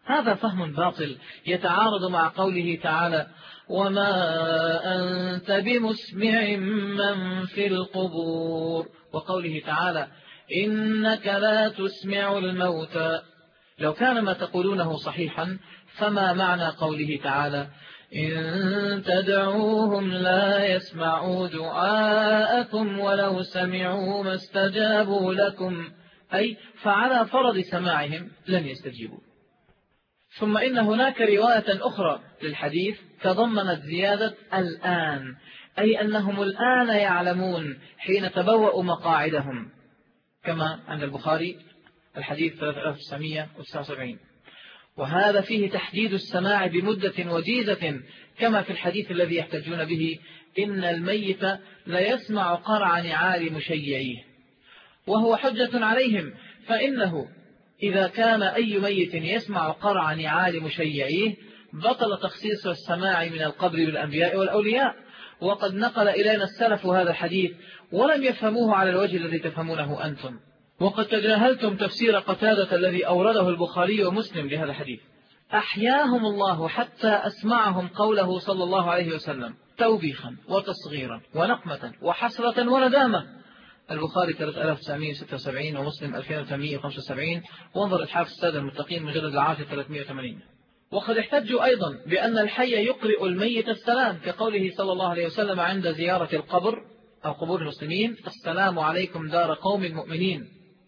هذا فهم باطل يتعارض مع قوله تعالى: وما أنت بمسمع من في القبور، وقوله تعالى: إنك لا تسمع الموتى. لو كان ما تقولونه صحيحا فما معنى قوله تعالى: إن تدعوهم لا يسمعوا دعاءكم ولو سمعوا ما استجابوا لكم، أي فعلى فرض سماعهم لن يستجيبوا. ثم إن هناك رواية أخرى للحديث تضمنت زيادة الآن، أي أنهم الآن يعلمون حين تبوأوا مقاعدهم، كما عند البخاري الحديث ثلاثة آلاف وتسعمائة وتسعة وسبعين. وهذا فيه تحديد السماع بمدة وجيزة، كما في الحديث الذي يحتجون به: إن الميت لا يسمع قرع نعال مشيعيه، وهو حجة عليهم، فإنه إذا كان أي ميت يسمع قرع نعال مشيعيه بطل تخصيص السماع من القبر بالأنبياء والأولياء. وقد نقل إلينا السلف هذا الحديث ولم يفهموه على الوجه الذي تفهمونه أنتم، وقد تجاهلتم تفسير قتادة الذي أورده البخاري ومسلم لهذا الحديث: أحياهم الله حتى أسمعهم قوله صلى الله عليه وسلم توبيخا وتصغيرا ونقمة وحسرة وندامة. البخاري ثلاثة آلاف وتسعمائة وستة وسبعين ومسلم ألفين وثمانمائة وخمسة وسبعين، وانظر إتحاف السادة المتقين مجلد العاشر ثلاثمائة وثمانين. وقد احتجوا أيضا بأن الحي يقرئ الميت السلام، كقوله صلى الله عليه وسلم عند زيارة القبر أو قبور المسلمين: السلام عليكم دار قوم المؤمنين.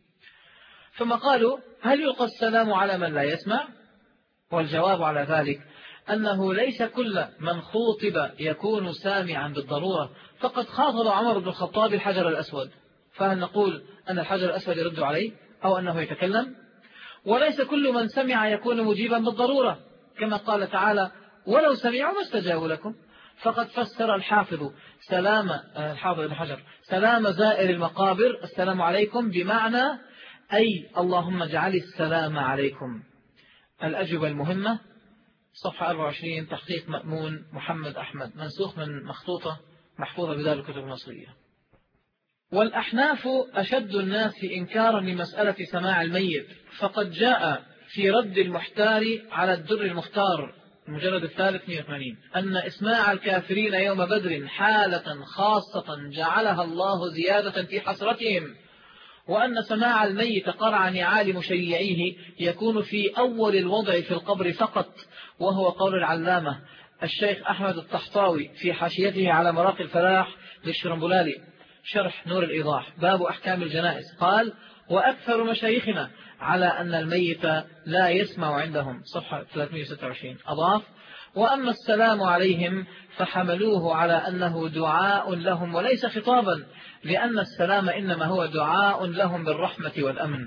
ثم قالوا: هل يلقى السلام على من لا يسمع؟ والجواب على ذلك أنه ليس كل من خوطب يكون سامعا بالضرورة، فقد خاطب عمر بن الخطاب الحجر الأسود، فهل نقول أن الحجر الأسود يرد عليه أو أنه يتكلم؟ وليس كل من سمع يكون مجيبا بالضرورة، كما قال تعالى: ولو سمعوا ما استجابوا لكم. فقد فسر الحافظ سلام الحافظ ابن حجر سلام زائر المقابر السلام عليكم بمعنى أي اللهم اجعل السلام عليكم. الأجوبة المهمة صفحة أربعة وعشرين، تحقيق مأمون محمد أحمد، منسوخ من مخطوطة محفوظة بدار الكتب المصرية. والأحناف أشد الناس إنكارا لمسألة سماع الميت، فقد جاء في رد المحتار على الدر المختار المجلد الثالث مئة وثمانين أن إسماع الكافرين يوم بدر حالة خاصة جعلها الله زيادة في حسرتهم، وأن سماع الميت قرع نعال مشيعيه يكون في أول الوضع في القبر فقط، وهو قول العلامة الشيخ أحمد الطحطاوي في حاشيته على مراقي الفلاح للشرنبلالي شرح نور الإيضاح باب أحكام الجنائز، قال: وأكثر مشايخنا على أن الميت لا يسمع عندهم، صفحة ثلاثمائة وستة وعشرين. أضاف: وأما السلام عليهم فحملوه على أنه دعاء لهم وليس خطابا، لأن السلام إنما هو دعاء لهم بالرحمة والأمن،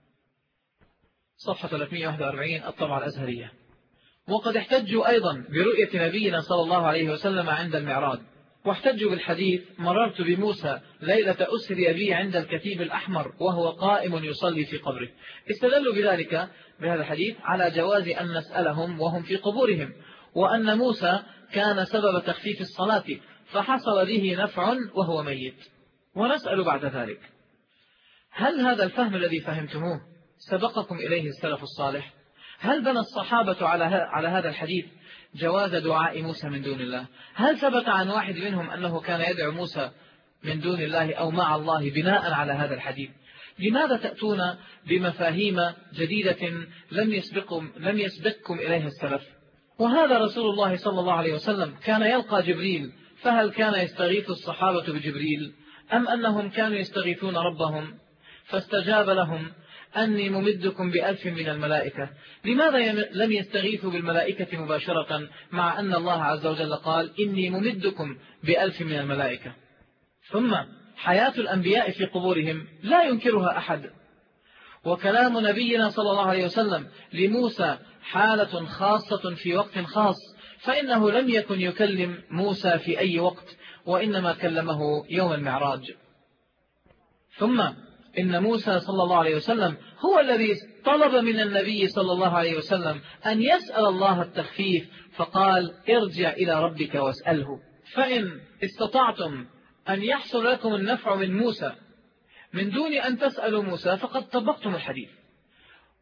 صفحة ثلاثمائة وواحد وأربعين الطبعة الأزهرية. وقد احتجوا أيضا برؤية نبينا صلى الله عليه وسلم عند المعراج، واحتجوا بالحديث: مررت بموسى ليلة أسري بي عند الكتيب الأحمر وهو قائم يصلي في قبره. استدلوا بذلك بهذا الحديث على جواز أن نسألهم وهم في قبورهم، وأن موسى كان سبب تخفيف الصلاة فحصل به نفع وهو ميت. ونسأل بعد ذلك: هل هذا الفهم الذي فهمتموه سبقكم إليه السلف الصالح؟ هل بنى الصحابة على على هذا الحديث جواز دعاء موسى من دون الله؟ هل ثبت عن واحد منهم أنه كان يدعو موسى من دون الله أو مع الله بناء على هذا الحديث؟ لماذا تأتون بمفاهيم جديدة لم يسبقكم, لم يسبقكم إليها السلف؟ وهذا رسول الله صلى الله عليه وسلم كان يلقى جبريل، فهل كان يستغيث الصحابة بجبريل أم أنهم كانوا يستغيثون ربهم فاستجاب لهم أني ممدكم بألف من الملائكة؟ لماذا لم يستغيثوا بالملائكة مباشرة مع أن الله عز وجل قال إني ممدكم بألف من الملائكة؟ ثم حياة الأنبياء في قبورهم لا ينكرها أحد، وكلام نبينا صلى الله عليه وسلم لموسى حالة خاصة في وقت خاص، فإنه لم يكن يكلم موسى في أي وقت، وإنما كلمه يوم المعراج. ثم إن موسى صلى الله عليه وسلم هو الذي طلب من النبي صلى الله عليه وسلم أن يسأل الله التخفيف، فقال: ارجع إلى ربك واسأله، فإن استطعتم أن يحصل لكم النفع من موسى من دون أن تسألوا موسى فقد طبقتم الحديث.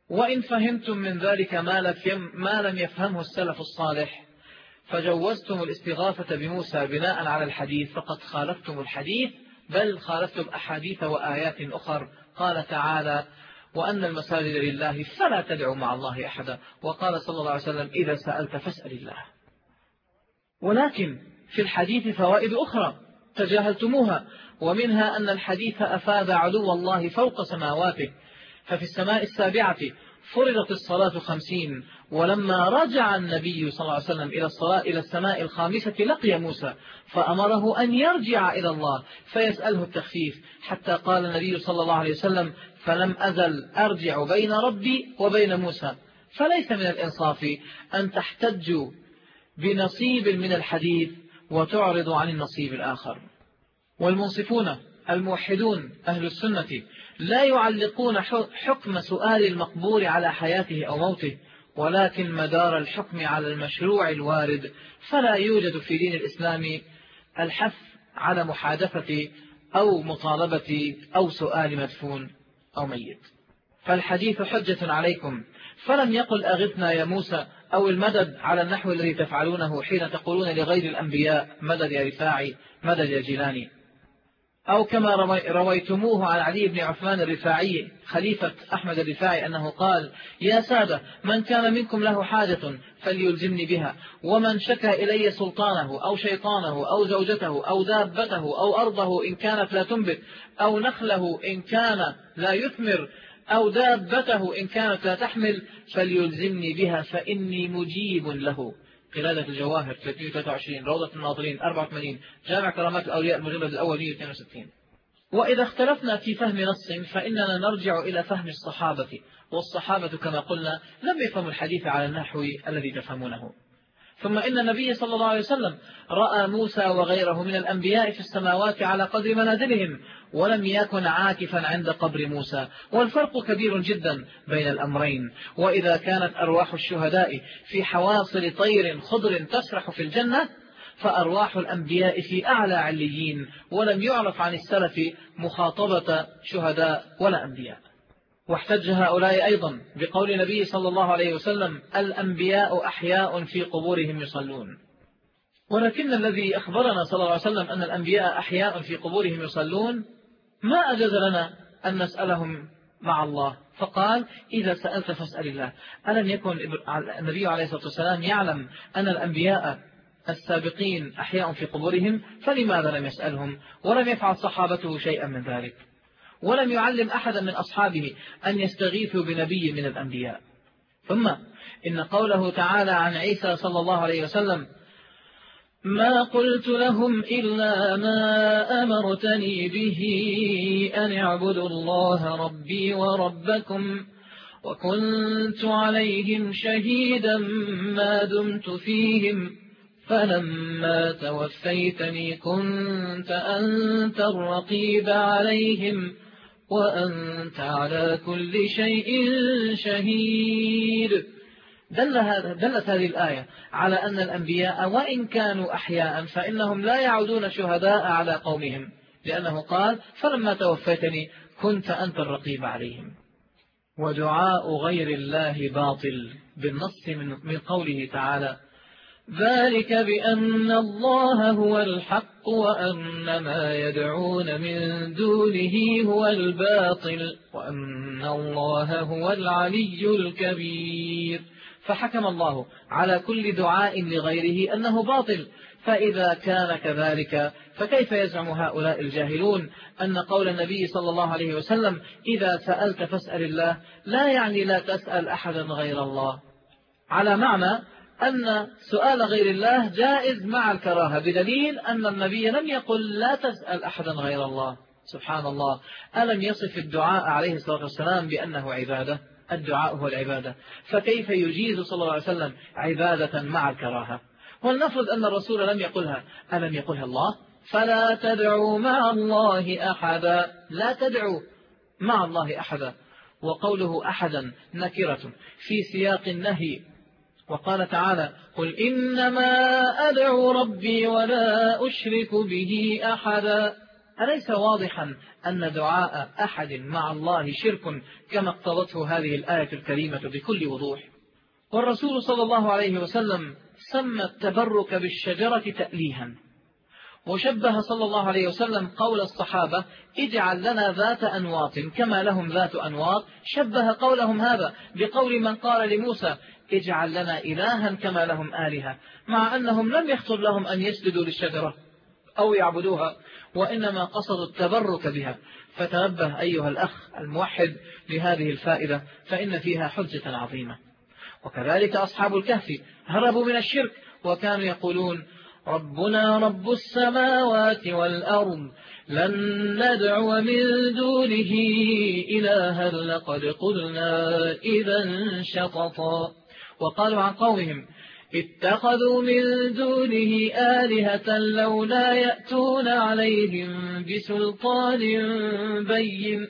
وإن فهمتم من ذلك ما لم يفهمه السلف الصالح فجوزتم الاستغاثة بموسى بناء على الحديث فقد خالفتم الحديث، بل خالفتم أحاديث وآيات أخر. قال تعالى: وأن المساجد لله فلا تدعوا مع الله أحدا. وقال صلى الله عليه وسلم: إذا سألت فاسأل الله. ولكن في الحديث فوائد أخرى تجاهلتموها، ومنها أن الحديث أفاد علو الله فوق سماواته، ففي السماء السابعة فرضت الصلاة خمسين، ولما رجع النبي صلى الله عليه وسلم إلى الصلاة إلى السماء الخامسة لقي موسى فأمره أن يرجع إلى الله فيسأله التخفيف، حتى قال النبي صلى الله عليه وسلم: فلم أزل أرجع بين ربي وبين موسى. فليس من الإنصاف أن تحتجوا بنصيب من الحديث وتعرض عن النصيب الآخر. والمنصفون الموحدون أهل السنة لا يعلقون حكم سؤال المقبور على حياته أو موته، ولكن مدار الحكم على المشروع الوارد، فلا يوجد في دين الإسلام الحث على محادثة أو مطالبة أو سؤال مدفون أو ميت. فالحديث حجة عليكم، فلم يقل أغثنا يا موسى أو المدد على النحو الذي تفعلونه حين تقولون لغير الأنبياء: مدد يا رفاعي، مدد يا جيلاني. أو كما رويتموه عن علي بن عثمان الرفاعي خليفة أحمد الرفاعي أنه قال: يا سادة، من كان منكم له حاجة فليلزمني بها، ومن شكى إلي سلطانه أو شيطانه أو زوجته أو دابته أو أرضه إن كانت لا تنبت أو نخله إن كان لا يثمر أو دابته إن كانت لا تحمل فليلزمني بها فإني مجيب له. قلادة الجواهر ثلاثمائة وثلاثة وعشرين، روضة الناظرين أربعة وثمانين، جامع كرامات الأولياء المجلد الأول مئة واثنين وستين. وإذا اختلفنا في فهم نص فإننا نرجع إلى فهم الصحابة، والصحابة كما قلنا لم يفهموا الحديث على النحو الذي تفهمونه. ثم إن النبي صلى الله عليه وسلم رأى موسى وغيره من الأنبياء في السماوات على قدر منازلهم، ولم يكن عاكفا عند قبر موسى، والفرق كبير جدا بين الأمرين. وإذا كانت أرواح الشهداء في حواصل طير خضر تسرح في الجنة، فأرواح الأنبياء في أعلى عليين، ولم يعرف عن السلف مخاطبة شهداء ولا أنبياء. واحتج هؤلاء أيضا بقول النبي صلى الله عليه وسلم: الأنبياء أحياء في قبورهم يصلون. ولكن الذي أخبرنا صلى الله عليه وسلم أن الأنبياء أحياء في قبورهم يصلون ما أجاز لنا أن نسألهم مع الله، فقال: إذا سألت فاسأل الله. ألم يكن النبي عليه الصلاة والسلام يعلم أن الأنبياء السابقين أحياء في قبورهم؟ فلماذا لم يسألهم؟ ولم يفعل صحابته شيئا من ذلك، ولم يعلم أحدا من أصحابه أن يستغيثوا بنبي من الأنبياء. ثم إن قوله تعالى عن عيسى صلى الله عليه وسلم: ما قلت لهم إلا ما أمرتني به أن اعبدوا الله ربي وربكم وكنت عليهم شهيدا ما دمت فيهم فلما توفيتني كنت أنت الرقيب عليهم وأنت على كل شيء شهيد. دل دلت هذه الآية على أن الأنبياء وإن كانوا أحياء فإنهم لا يعودون شهداء على قومهم، لأنه قال: فلما توفيتني كنت أنت الرقيب عليهم. ودعاء غير الله باطل بالنص من قوله تعالى: ذلك بأن الله هو الحق وأن ما يدعون من دونه هو الباطل وأن الله هو العلي الكبير. فحكم الله على كل دعاء لغيره أنه باطل. فإذا كان كذلك فكيف يزعم هؤلاء الجاهلون أن قول النبي صلى الله عليه وسلم: إذا سألت فاسأل الله، لا يعني لا تسأل أحدا غير الله، على معنى أن سؤال غير الله جائز مع الكراهة، بدليل أن النبي لم يقل لا تسأل أحدا غير الله. سبحان الله، ألم يصف الدعاء عليه الصلاة والسلام بأنه عبادة؟ الدعاء هو العبادة، فكيف يجيز صلى الله عليه وسلم عبادة مع الكراهة؟ ولنفرض أن الرسول لم يقلها، ألم يقلها الله؟ فلا تدعوا مع الله أحدا، لا تدعوا مع الله أحدا. وقوله أحدا نكرة في سياق النهي. وقال تعالى: قل إنما أدعو ربي ولا أشرك به أحدا. أليس واضحا أن دعاء أحد مع الله شرك كما اقتضته هذه الآية الكريمة بكل وضوح؟ والرسول صلى الله عليه وسلم سمى التبرك بالشجرة تأليها، وشبه صلى الله عليه وسلم قول الصحابة اجعل لنا ذات أنواط كما لهم ذات أنواط، شبه قولهم هذا بقول من قال لموسى اجعل لنا إلها كما لهم آلهة، مع أنهم لم يخطر لهم أن يسجدوا للشجرة أو يعبدوها، وإنما قصدوا التبرك بها. فتنبه أيها الأخ الموحد لهذه الفائدة، فإن فيها حجة عظيمة. وكذلك أصحاب الكهف هربوا من الشرك وكانوا يقولون ربنا رب السماوات والأرض لن ندعو من دونه إلها لقد قلنا إذا شططا. وقالوا عن قومهم اتخذوا من دونه آلهة لولا يأتون عليهم بسلطان بين.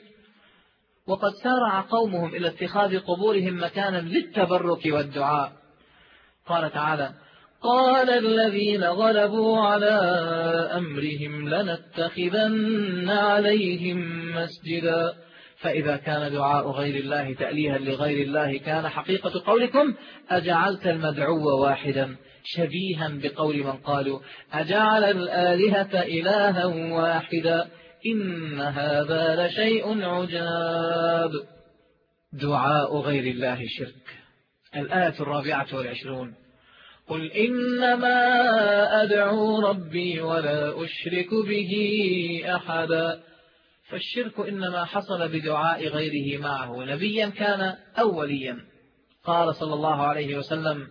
وقد سارع قومهم إلى اتخاذ قبورهم مكانا للتبرك والدعاء. قال تعالى قال الذين غلبوا على أمرهم لنتخذن عليهم مسجدا. فإذا كان دعاء غير الله تأليها لغير الله كان حقيقة قولكم أجعلت المدعو واحدا شبيها بقول من قالوا أجعل الآلهة إلها واحدا إن هذا لشيء عجاب. دعاء غير الله شرك. الآية الرابعة والعشرون قل إنما أدعو ربي ولا أشرك به أحدا. فالشرك إنما حصل بدعاء غيره معه نبيا كان أو وليا. قال صلى الله عليه وسلم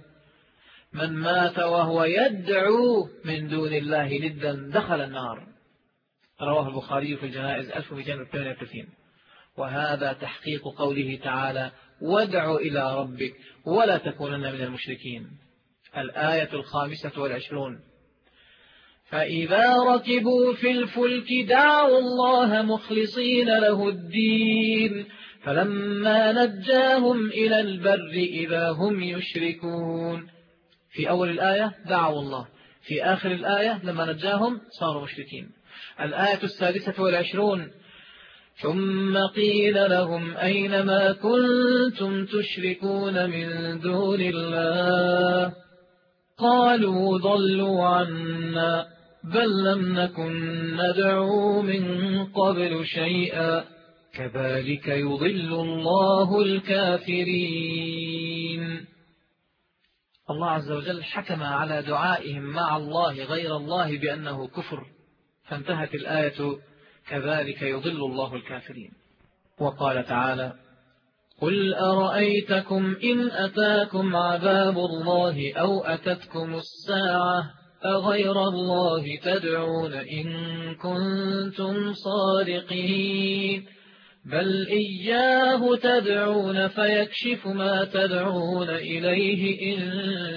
من مات وهو يدعو من دون الله ندا دخل النار. رواه البخاري في الجنائز ألف ومئتين وثمانية وثلاثين. وهذا تحقيق قوله تعالى وادع إلى ربك ولا تكونن من المشركين. الآية الخامسة والعشرون فإذا ركبوا في الفلك دعوا الله مخلصين له الدين فلما نجاهم إلى البر إذا هم يشركون. في أول الآية دعوا الله، في آخر الآية لما نجاهم صاروا مشركين. الآية السادسة والعشرون ثم قيل لهم أين ما كنتم تشركون من دون الله قالوا ضلوا عنا بل لم نكن ندعو من قبل شيئا كذلك يضل الله الكافرين. الله عز وجل حكم على دعائهم مع الله غير الله بأنه كفر، فانتهت الآية كذلك يضل الله الكافرين. وقال تعالى قل أرأيتكم إن أتاكم عذاب الله أو أتتكم الساعة أغير الله تدعون إن كنتم صادقين بل إياه تدعون فيكشف ما تدعون إليه إن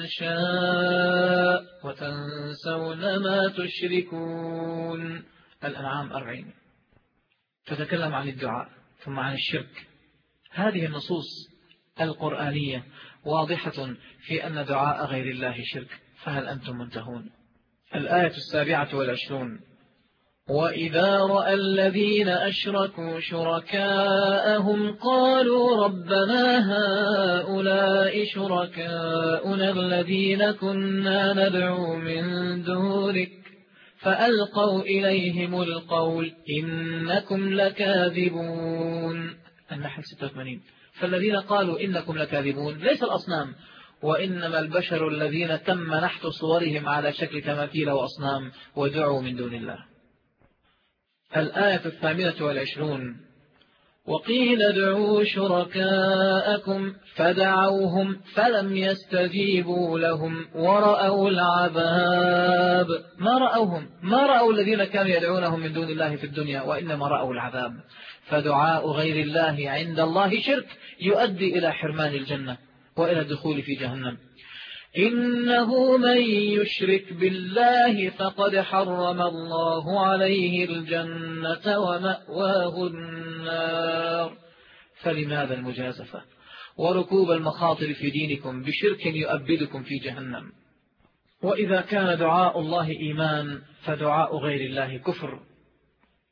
شاء وتنسون ما تشركون. الأنعام أربعين. تتكلم عن الدعاء ثم عن الشرك. هذه النصوص القرآنية واضحة في أن دعاء غير الله شرك، فهل أنتم منتهون؟ الآية السابعة والعشرون وإذا رأى الذين أشركوا شركاءهم قالوا ربنا هؤلاء شركاؤنا الذين كنا ندعو من دونك فألقوا إليهم القول إنكم لكاذبون. النحل ستة وثمانين. فالذين قالوا إنكم لكاذبون ليس الأصنام، وإنما البشر الذين تم نحت صورهم على شكل تماثيل وأصنام ودعوا من دون الله. الآية الثامنة والعشرون وقيل ادعوا شركاءكم فدعوهم فلم يستجيبوا لهم ورأوا العذاب. ما رأوهم، ما رأوا الذين كانوا يدعونهم من دون الله في الدنيا، وإنما رأوا العذاب. فدعاء غير الله عند الله شرك يؤدي إلى حرمان الجنة وإلى الدخول في جهنم. إنه من يشرك بالله فقد حرم الله عليه الجنة ومأواه النار. فلماذا المجازفة وركوب المخاطر في دينكم بشرك يؤبدكم في جهنم؟ وإذا كان دعاء الله إيمان فدعاء غير الله كفر.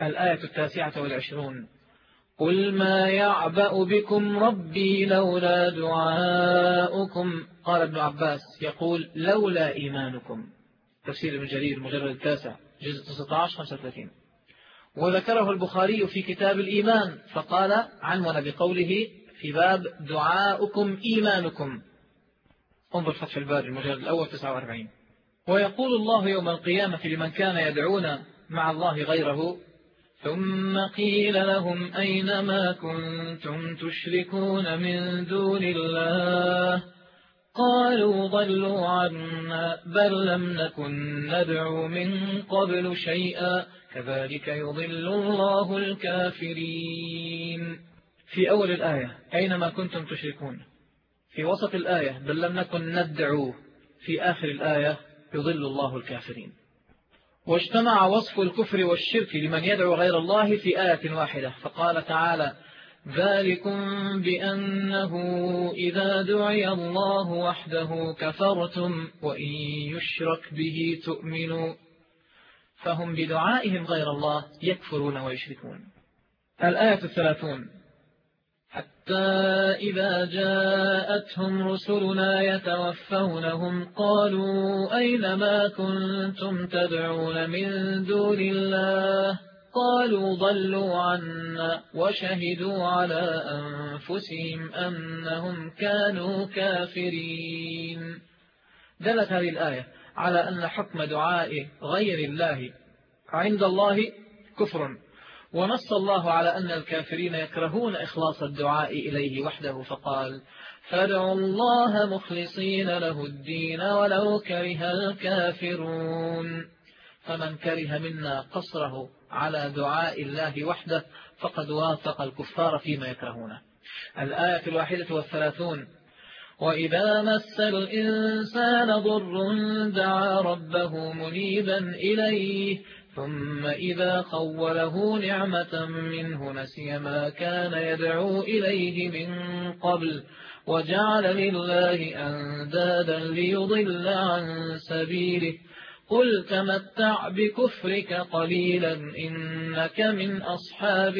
الآية التاسعة والعشرون: قل ما يعبأ بكم ربي لولا دعاؤكم. قال ابن عباس يقول لولا إيمانكم. تفسير ابن جرير المجلد التاسع جزء تسعة عشر خمسة وثلاثين. وذكره البخاري في كتاب الإيمان فقال عنوان بقوله في باب دعاؤكم إيمانكم. انظر فتح الباري المجلد الأول تسعة وأربعين. ويقول الله يوم القيامة لمن كان يدعون مع الله غيره: ثم قيل لهم أين ما كنتم تشركون من دون الله قالوا ضلوا عنا بل لم نكن ندعو من قبل شيئا كذلك يضل الله الكافرين. في أول الآية أينما كنتم تشركون، في وسط الآية بل لم نكن ندعو، في آخر الآية يضل الله الكافرين. واجتمع وصف الكفر والشرك لمن يدعو غير الله في آية واحدة، فقال تعالى: ذلكم بأنه إذا دعي الله وحده كفرتم وإن يشرك به تؤمنوا. فهم بدعائهم غير الله يكفرون ويشركون. الآية الثلاثون: حتى إذا جاءتهم رسلنا يتوفونهم قالوا أين ما كنتم تدعون من دون الله قالوا ضلوا عنا وشهدوا على أنفسهم أنهم كانوا كافرين. دلت هذه الآية على أن حكم دعاء غير الله عند الله كفر، ونص الله على أن الكافرين يكرهون إخلاص الدعاء إليه وحده، فقال: فادعوا الله مخلصين له الدين ولو كره الكافرون. فمن كره منا قصره على دعاء الله وحده فقد وافق الكفار فيما يكرهونه. الآية الواحدة والثلاثون: وإذا مس الإنسان ضر دعا ربه منيبا إليه ثم إذا خوله نعمة منه نسي ما كان يدعو إليه من قبل وجعل لله أندادا ليضل عن سبيله قل تمتع بكفرك قليلا إنك من أصحاب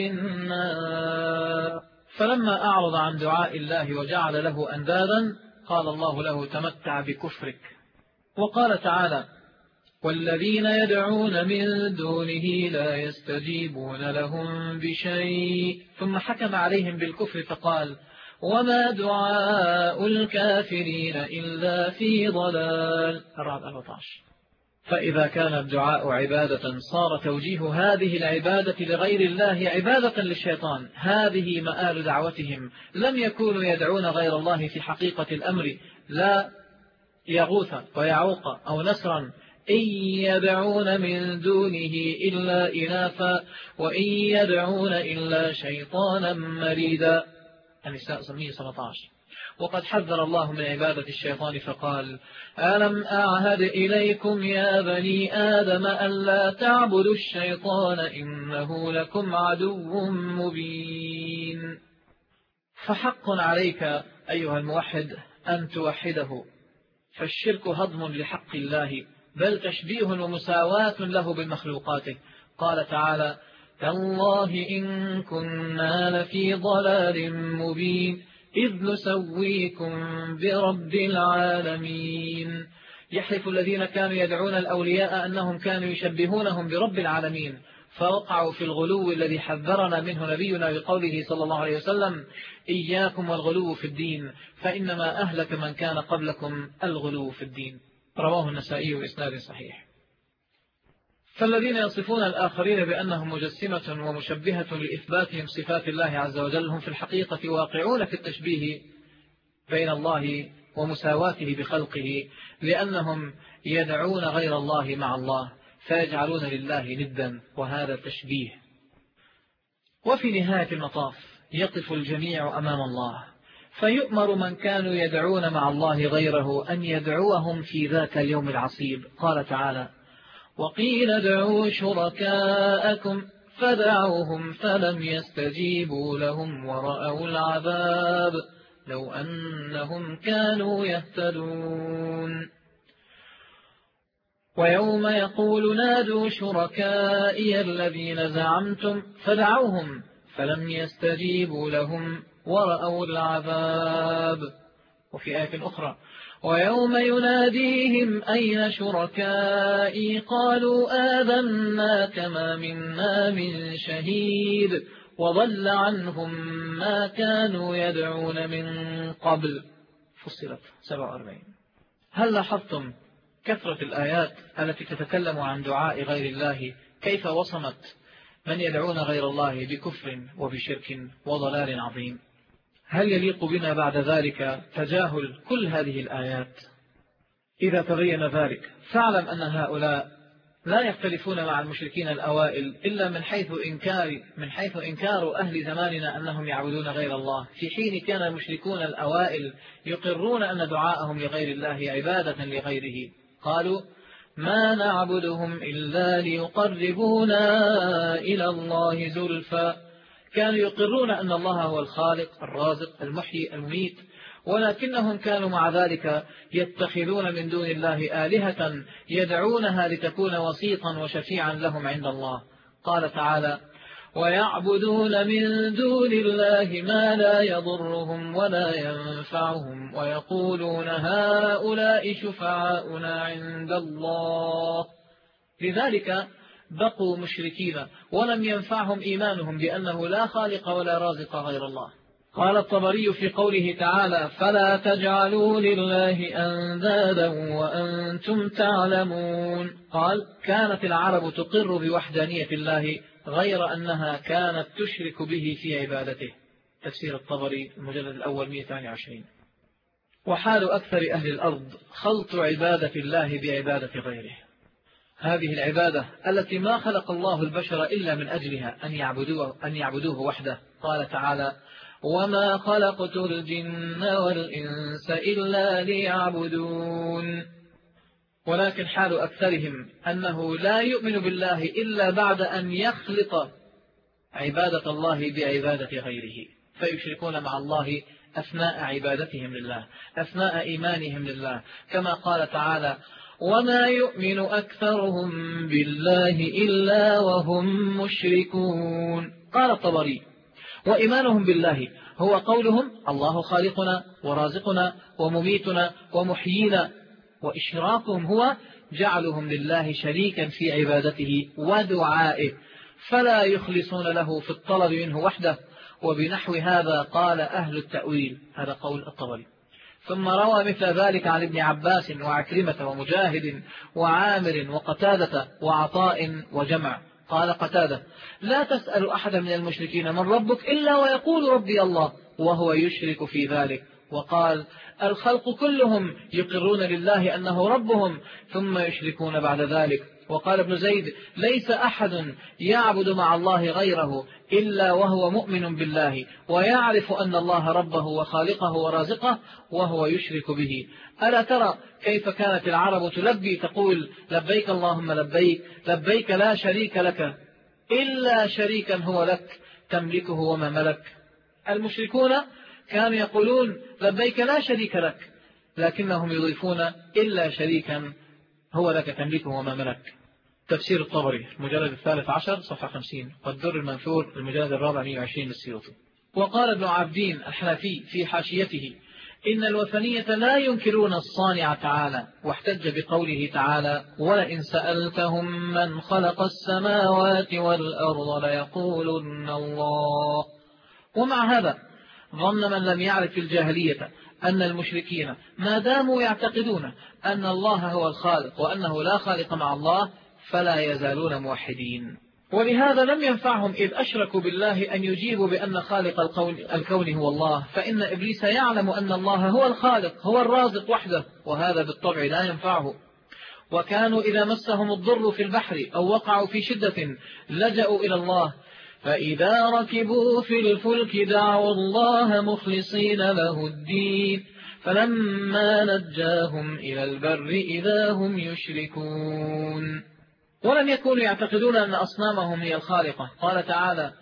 النار. فلما أعرض عن دعاء الله وجعل له أندادا قال الله له: تمتع بكفرك. وقال تعالى: والذين يدعون من دونه لا يستجيبون لهم بشيء، ثم حكم عليهم بالكفر فقال: وما دعاء الكافرين إلا في ضلال. أربعة عشر. فإذا كان الدعاء عبادة صار توجيه هذه العبادة لغير الله عبادة للشيطان. هذه مآل دعوتهم، لم يكونوا يدعون غير الله في حقيقة الأمر، لا يغوث ويعوق أو نسرا، إن يدعون من دونه إلا إناثا وإن يدعون إلا شيطانا مريدا. النساء سبعمائة وسبعة عشر. وقد حذر الله من عبادة الشيطان فقال: ألم أعهد إليكم يا بني آدم ألا تعبدوا الشيطان إنه لكم عدو مبين. فحق عليك أيها الموحد أن توحده، فالشرك هضم لحق الله بل تشبيه ومساواة له بالمخلوقات. قال تعالى: تالله إن كنا لفي ضلال مبين إذ نسويكم برب العالمين. يحلف الذين كانوا يدعون الأولياء أنهم كانوا يشبهونهم برب العالمين، فوقعوا في الغلو الذي حذرنا منه نبينا بقوله صلى الله عليه وسلم: إياكم والغلو في الدين فإنما أهلك من كان قبلكم الغلو في الدين. رواه النسائي بإسناد صحيح. فالذين يصفون الآخرين بأنهم مجسمة ومشبهة لإثباتهم صفات الله عز وجل هم في الحقيقة واقعون في التشبيه بين الله ومساواته بخلقه، لأنهم يدعون غير الله مع الله فيجعلون لله ندا، وهذا تشبيه. وفي نهاية المطاف يقف الجميع أمام الله فيؤمر من كانوا يدعون مع الله غيره أن يدعوهم في ذاك اليوم العصيب. قال تعالى: وقيل ادعوا شركاءكم فدعوهم فلم يستجيبوا لهم ورأوا العذاب لو أنهم كانوا يهتدون. ويوم يقول نادوا شركائي الذين زعمتم فدعوهم فلم يستجيبوا لهم ورأوا العذاب. وفي آية أخرى ويوم يناديهم أين شركائي قالوا آذنا كما منا من شهيد وضل عنهم ما كانوا يدعون من قبل. فصلت سبعة وأربعين. هل لاحظتم كثرة الآيات التي تتكلم عن دعاء غير الله كيف وصمت من يدعون غير الله بكفر وبشرك وضلال عظيم؟ هل يليق بنا بعد ذلك تجاهل كل هذه الآيات؟ إذا تبين ذلك فاعلم أن هؤلاء لا يختلفون مع المشركين الأوائل إلا من حيث إنكار من حيث إنكار أهل زماننا أنهم يعبدون غير الله، في حين كان المشركون الأوائل يقرون أن دعاءهم لغير الله عبادة لغيره. قالوا ما نعبدهم إلا ليقربونا إلى الله زلفى. كانوا يقرون أن الله هو الخالق الرازق المحيي المميت، ولكنهم كانوا مع ذلك يتخذون من دون الله آلهة يدعونها لتكون وسيطا وشفيعا لهم عند الله. قال تعالى ويعبدون من دون الله ما لا يضرهم ولا ينفعهم ويقولون هؤلاء شفعاؤنا عند الله. لذلك بقوا مشركين ولم ينفعهم إيمانهم بأنه لا خالق ولا رازق غير الله. قال الطبري في قوله تعالى فلا تجعلوا لله أندادا وأنتم تعلمون، قال كانت العرب تقر بوحدانية الله غير أنها كانت تشرك به في عبادته. تفسير الطبري المجلد الأول مئة وثمانية وعشرين. وحال أكثر أهل الأرض خلط عبادة الله بعبادة غيره. هذه العبادة التي ما خلق الله البشر إلا من أجلها أن يعبدوه, أن يعبدوه وحده. قال تعالى وما خلقت الجن والإنس إلا ليعبدون. ولكن حال أكثرهم أنه لا يؤمن بالله إلا بعد أن يخلط عبادة الله بعبادة غيره، فيشركون مع الله أثناء عبادتهم لله، أثناء إيمانهم لله، كما قال تعالى وما يؤمن أكثرهم بالله إلا وهم مشركون. قال الطبري وإيمانهم بالله هو قولهم الله خالقنا ورازقنا ومميتنا ومحيينا، وإشراكهم هو جعلهم لله شريكا في عبادته ودعائه، فلا يخلصون له في الطلب منه وحده. وبنحو هذا قال أهل التأويل. هذا قول الطبري. ثم روى مثل ذلك عن ابن عباس وعكرمة ومجاهد وعامر وقتادة وعطاء وجمع. قال قتادة لا تسأل أحد من المشركين من ربك إلا ويقول ربي الله وهو يشرك في ذلك. وقال الخلق كلهم يقرون لله أنه ربهم ثم يشركون بعد ذلك. وقال ابن زيد ليس أحد يعبد مع الله غيره إلا وهو مؤمن بالله ويعرف أن الله ربه وخالقه ورازقه وهو يشرك به. ألا ترى كيف كانت العرب تلبي تقول لبيك اللهم لبيك لبيك لا شريك لك إلا شريكا هو لك تملكه وما ملك. المشركون كانوا يقولون لبيك لا شريك لك، لكنهم يضيفون إلا شريكا هو لك تملكه وما ملك. تفسير الطبري المجلد الثالث عشر صفحة خمسين، والدر المنثور المجلد الرابع مئة وعشرين للسيوطي. وقال ابن عابدين الحنفي في حاشيته إن الوثنية لا ينكرون الصانع تعالى، واحتج بقوله تعالى ولئن سألتهم من خلق السماوات والأرض ليقولن الله. ومع هذا ظن من لم يعرف في الجاهلية أن المشركين ما داموا يعتقدون أن الله هو الخالق وأنه لا خالق مع الله فلا يزالون موحدين. ولهذا لم ينفعهم إذ أشركوا بالله أن يجيبوا بأن خالق الكون هو الله، فإن إبليس يعلم أن الله هو الخالق هو الرازق وحده، وهذا بالطبع لا ينفعه. وكانوا إذا مسهم الضر في البحر أو وقعوا في شدة لجأوا إلى الله، فإذا ركبوا في الفلك دعوا الله مخلصين له الدين فلما نجاهم إلى البر إذا هم يشركون. ولم يكونوا يعتقدون أن أصنامهم هي الخالقة. قال تعالى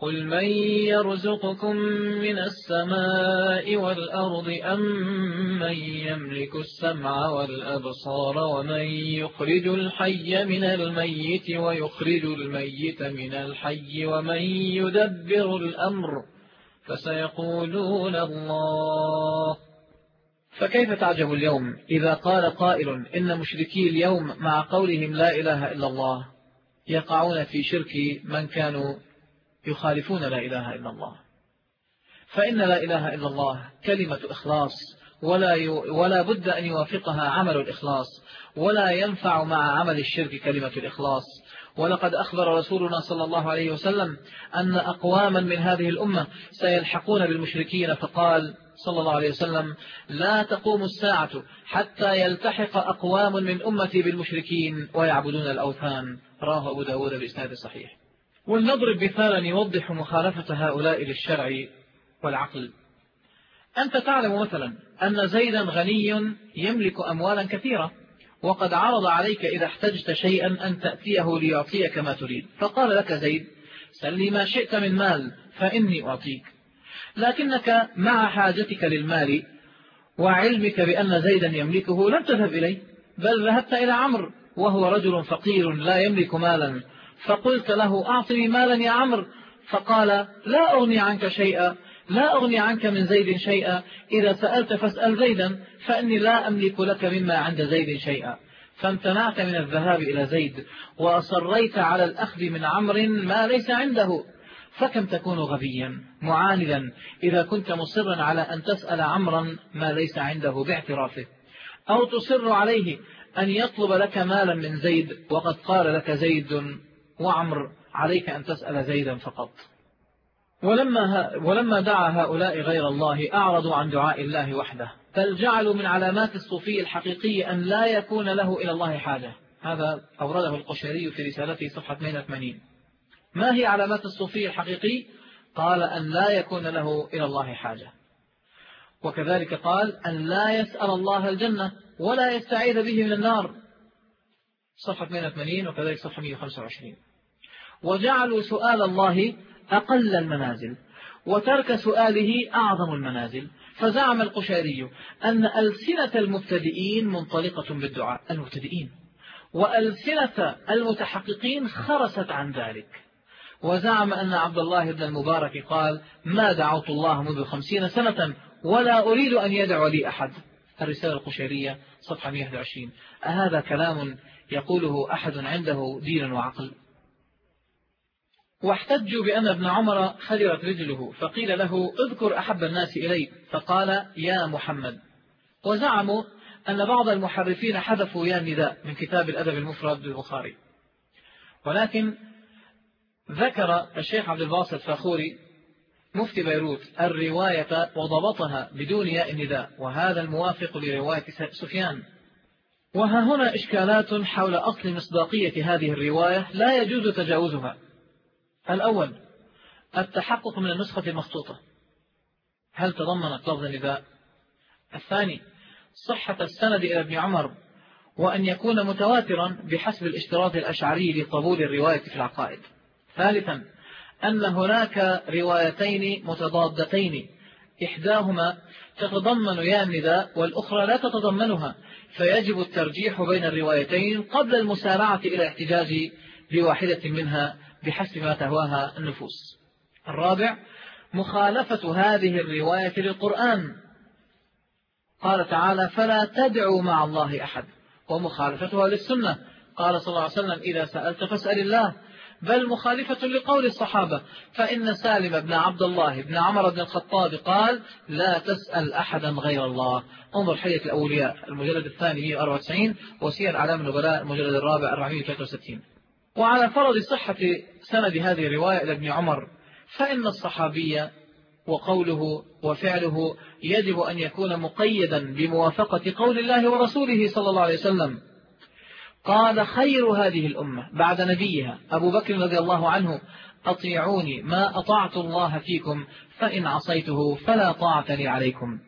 قل من يرزقكم من السماء والأرض أم من يملك السمع والأبصار ومن يخرج الحي من الميت ويخرج الميت من الحي ومن يدبر الأمر فسيقولون الله. فكيف تعجب اليوم إذا قال قائل إن مشركي اليوم مع قولهم لا إله إلا الله يقعون في شرك من كانوا يخالفون لا إله إلا الله. فإن لا إله إلا الله كلمة إخلاص، ولا ي... ولا بد أن يوافقها عمل الإخلاص، ولا ينفع مع عمل الشرك كلمة الإخلاص. ولقد أخبر رسولنا صلى الله عليه وسلم أن أقواما من هذه الأمة سيلحقون بالمشركين، فقال صلى الله عليه وسلم: لا تقوم الساعة حتى يلتحق أقوام من أمتي بالمشركين ويعبدون الأوثان. رواه أبو داود بإسناد صحيح. ولنضرب مثالا يوضح مخالفة هؤلاء للشرع والعقل. أنت تعلم مثلا أن زيدا غني يملك أموالا كثيرة، وقد عرض عليك إذا احتجت شيئا أن تأتيه ليعطيك ما تريد، فقال لك زيد: سلي ما شئت من مال فإني أعطيك. لكنك مع حاجتك للمال وعلمك بأن زيدا يملكه لم تذهب إليه، بل ذهبت إلى عمرو وهو رجل فقير لا يملك مالا، فقلت له: أعطني مالا يا عمرو، فقال: لا أغني عنك شيئا، لا أغني عنك من زيد شيئا، إذا سألت فاسأل زيدا فإني لا أملك لك مما عند زيد شيئا. فامتنعت من الذهاب إلى زيد وأصريت على الأخذ من عمرو ما ليس عنده. فكم تكون غبيا معاندا إذا كنت مصرا على أن تسأل عمرا ما ليس عنده باعترافه، أو تصر عليه أن يطلب لك مالا من زيد وقد قال لك زيد وعمر عليك أن تسأل زيدا فقط. ولما, ولما دعا هؤلاء غير الله أعرضوا عن دعاء الله وحده، بل جعلوا من علامات الصوفي الحقيقي أن لا يكون له إلى الله حاجة. هذا أورده القشيري في رسالته صفحة اثنين وثمانين. ما هي علامات الصوفي الحقيقي؟ قال: أن لا يكون له إلى الله حاجة، وكذلك قال: أن لا يسأل الله الجنة ولا يستعيذ به من النار، صفحة اثنين وثمانين، وكذلك صفحة مئة وخمسة وعشرين. وجعلوا سؤال الله أقل المنازل وترك سؤاله أعظم المنازل. فزعم القشيري أن ألسنة المبتدئين منطلقة بالدعاء، المبتدئين، وألسنة المتحققين خرست عن ذلك. وزعم أن عبد الله بن المبارك قال: ما دعوت الله منذ خمسين سنة ولا أريد أن يدعو لي أحد، الرسالة القشيرية صفحة مئة وواحد وعشرين. أهذا كلام يقوله أحد عنده دين وعقل؟ واحتجوا بأن ابن عمر خدرت رجله، فقيل له: اذكر أحب الناس إليك، فقال: يا محمد. وزعموا أن بعض المحرفين حذفوا يا النداء من كتاب الأدب المفرد للبخاري. ولكن ذكر الشيخ عبد الباسط فاخوري مفتي بيروت الرواية وضبطها بدون ياء النداء، وهذا الموافق لرواية سفيان. وها هنا إشكالات حول أصل مصداقية هذه الرواية لا يجوز تجاوزها. الأول: التحقق من النسخة المخطوطة، هل تضمنت لفظ النداء؟ الثاني: صحة السند إلى ابن عمر، وأن يكون متواترا بحسب الاشتراط الأشعري لقبول الرواية في العقائد. ثالثا: أن هناك روايتين متضادتين، إحداهما تتضمن يا النداء والأخرى لا تتضمنها، فيجب الترجيح بين الروايتين قبل المسارعة إلى الاحتجاج بواحدة منها بحسب ما تهواها النفوس. الرابع: مخالفة هذه الرواية للقرآن، قال تعالى: فلا تدعوا مع الله أحد، ومخالفتها للسنة، قال صلى الله عليه وسلم: إذا سألت فاسأل الله، بل مخالفة لقول الصحابة، فإن سالم بن عبد الله بن عمر بن الخطاب قال: لا تسأل أحدا غير الله. انظر حلية الأولياء المجلد الثاني مئة وأربعة وتسعين، وسير أعلام النبلاء المجلد الرابع أربعمئة وثلاثة وستين. وعلى فرض صحة سند هذه الرواية إلى ابن عمر، فإن الصحابي وقوله وفعله يجب أن يكون مقيدا بموافقة قول الله ورسوله صلى الله عليه وسلم. قال خير هذه الأمة بعد نبيها أبو بكر رضي الله عنه: أطيعوني ما أطعت الله فيكم، فإن عصيته فلا طاعة لي عليكم.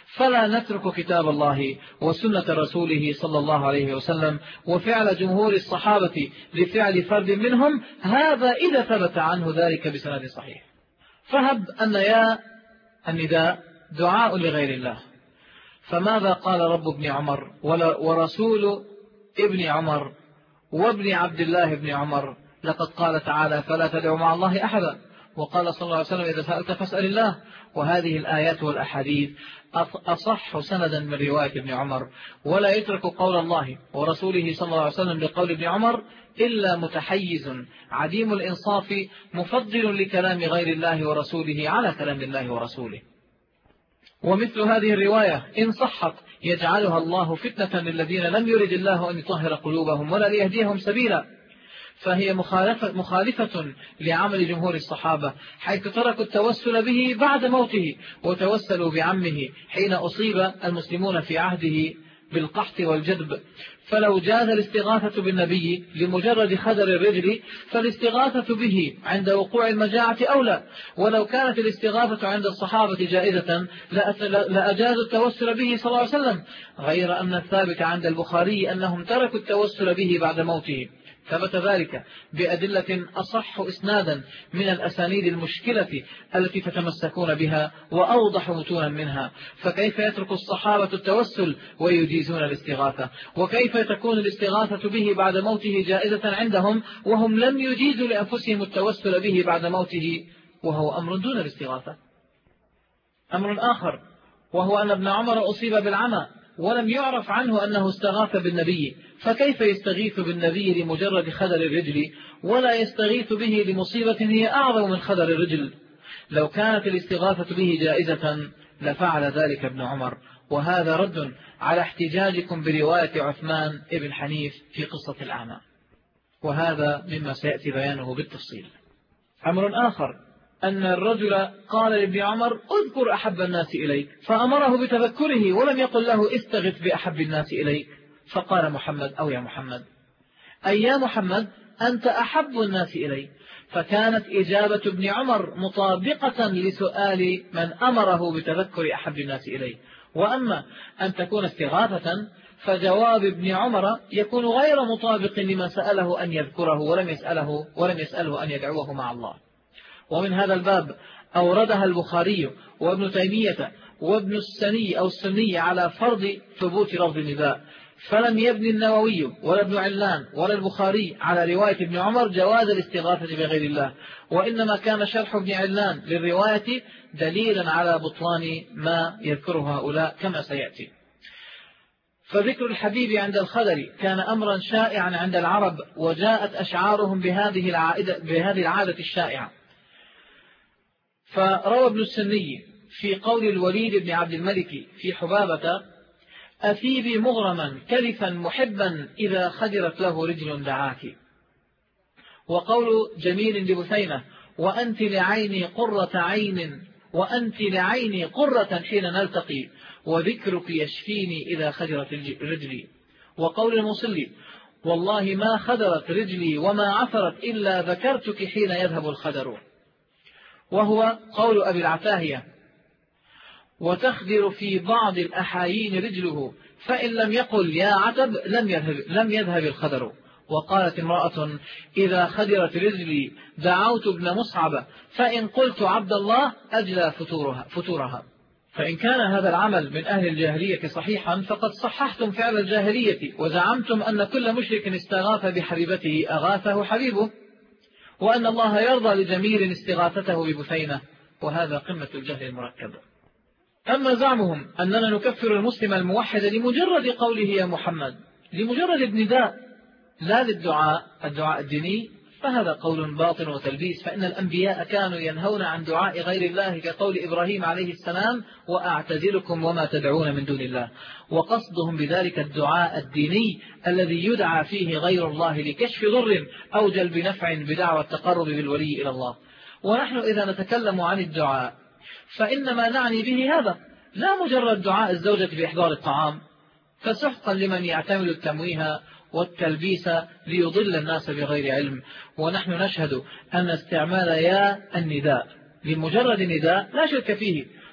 فلا نترك كتاب الله وسنة رسوله صلى الله عليه وسلم وفعل جمهور الصحابة لفعل فرد منهم، هذا إذا ثبت عنه ذلك بسند صحيح. فهب أن يا النداء دعاء لغير الله، فماذا قال رب ابن عمر ورسول ابن عمر وابن عبد الله ابن عمر؟ لقد قال تعالى: فلا تدعوا مع الله أحدا. وقال صلى الله عليه وسلم: إذا سألت فاسأل الله. وهذه الآيات والأحاديث أصح سندا من رواية ابن عمر، ولا يترك قول الله ورسوله صلى الله عليه وسلم بقول ابن عمر إلا متحيز عديم الإنصاف مفضل لكلام غير الله ورسوله على كلام الله ورسوله. ومثل هذه الرواية إن صحت يجعلها الله فتنة للذين لم يرد الله أن يطهر قلوبهم ولا ليهديهم سبيلا، فهي مخالفة, مخالفة لعمل جمهور الصحابة، حيث تركوا التوسل به بعد موته وتوسلوا بعمه حين أصيب المسلمون في عهده بالقحط والجدب. فلو جاز الاستغاثة بالنبي لمجرد خدر الرجل فالاستغاثة به عند وقوع المجاعة أولى، ولو كانت الاستغاثة عند الصحابة جائزة لأجازوا التوسل به صلى الله عليه وسلم، غير أن الثابت عند البخاري أنهم تركوا التوسل به بعد موته. ثبت ذلك بأدلة أصح إسنادا من الأسانيد المشكلة التي تتمسكون بها وأوضح متونا منها، فكيف يترك الصحابة التوسل ويجيزون الاستغاثة؟ وكيف تكون الاستغاثة به بعد موته جائزة عندهم وهم لم يجيزوا لأنفسهم التوسل به بعد موته، وهو أمر دون الاستغاثة؟ أمر آخر وهو أن ابن عمر أصيب بالعمى ولم يعرف عنه أنه استغاث بالنبي، فكيف يستغيث بالنبي لمجرد خدر الرجل ولا يستغيث به لمصيبة هي أعظم من خدر الرجل؟ لو كانت الاستغاثة به جائزة لفعل ذلك ابن عمر، وهذا رد على احتجاجكم برواية عثمان ابن حنيف في قصة الأعمى، وهذا مما سيأتي بيانه بالتفصيل. أمر آخر أن الرجل قال لابن عمر: اذكر أحب الناس إليك، فأمره بتذكره ولم يقل له استغث بأحب الناس إليك، فقال محمد أو يا محمد، أي يا محمد أنت أحب الناس إلي. فكانت إجابة ابن عمر مطابقة لسؤال من أمره بتذكر أحب الناس إليه. وأما أن تكون استغاثة فجواب ابن عمر يكون غير مطابق لما سأله أن يذكره ولم يسأله, ولم يسأله أن يدعوه مع الله. ومن هذا الباب أوردها البخاري وابن تيمية وابن السني أو السني على فرض ثبوت لفظ النداء، فلم يبني النووي ولا ابن علان ولا البخاري على رواية ابن عمر جواز الاستغاثة بغير الله، وإنما كان شرح ابن علان للرواية دليلا على بطلان ما يذكره هؤلاء كما سيأتي. فذكر الحبيب عند الخدر كان أمرا شائعا عند العرب، وجاءت أشعارهم بهذه العادة, بهذه العادة الشائعة. فروى ابن السني في قول الوليد بن عبد الملك في حبابة: أثيبي مغرما كلفا محبا إذا خدرت له رجل دعاك. وقول جميل لبثينة: وأنت لعيني قرة عين وأنت لعيني قرة حين نلتقي، وذكرك يشفيني إذا خدرت رجلي. وقول المصلي: والله ما خدرت رجلي وما عثرت إلا ذكرتك حين يذهب الخدر. وهو قول أبي العتاهية: وتخدر في بعض الأحايين رجله، فإن لم يقل يا عتب لم يذهب, لم يذهب الخدر. وقالت امرأة: إذا خدرت رجلي دعوت ابن مصعب، فإن قلت عبد الله أجلى فتورها, فتورها. فإن كان هذا العمل من أهل الجاهلية صحيحا فقد صححتم فعل الجاهلية، وزعمتم أن كل مشرك استغاث بحبيبته أغاثه حبيبه، وأن الله يرضى لجميل استغاثته ببثينة، وهذا قمة الجهل المركب. أما زعمهم أننا نكفر المسلم الموحد لمجرد قوله يا محمد، لمجرد النداء لا للدعاء الدعاء الديني، فهذا قول باطل وتلبيس. فإن الأنبياء كانوا ينهون عن دعاء غير الله كقول إبراهيم عليه السلام: وأعتزلكم وما تدعون من دون الله. وقصدهم بذلك الدعاء الديني الذي يدعى فيه غير الله لكشف ضر أو جلب نفع بدعوى التقرب بالولي إلى الله. ونحن إذا نتكلم عن الدعاء فإنما نعني به هذا، لا مجرد دعاء الزوجة بإحضار الطعام، فسحقا لمن يعتمد التمويه والتلبيس ليضل الناس بغير علم. ونحن نشهد أن استعمال يا النداء لمجرد نداء لا شك فيه،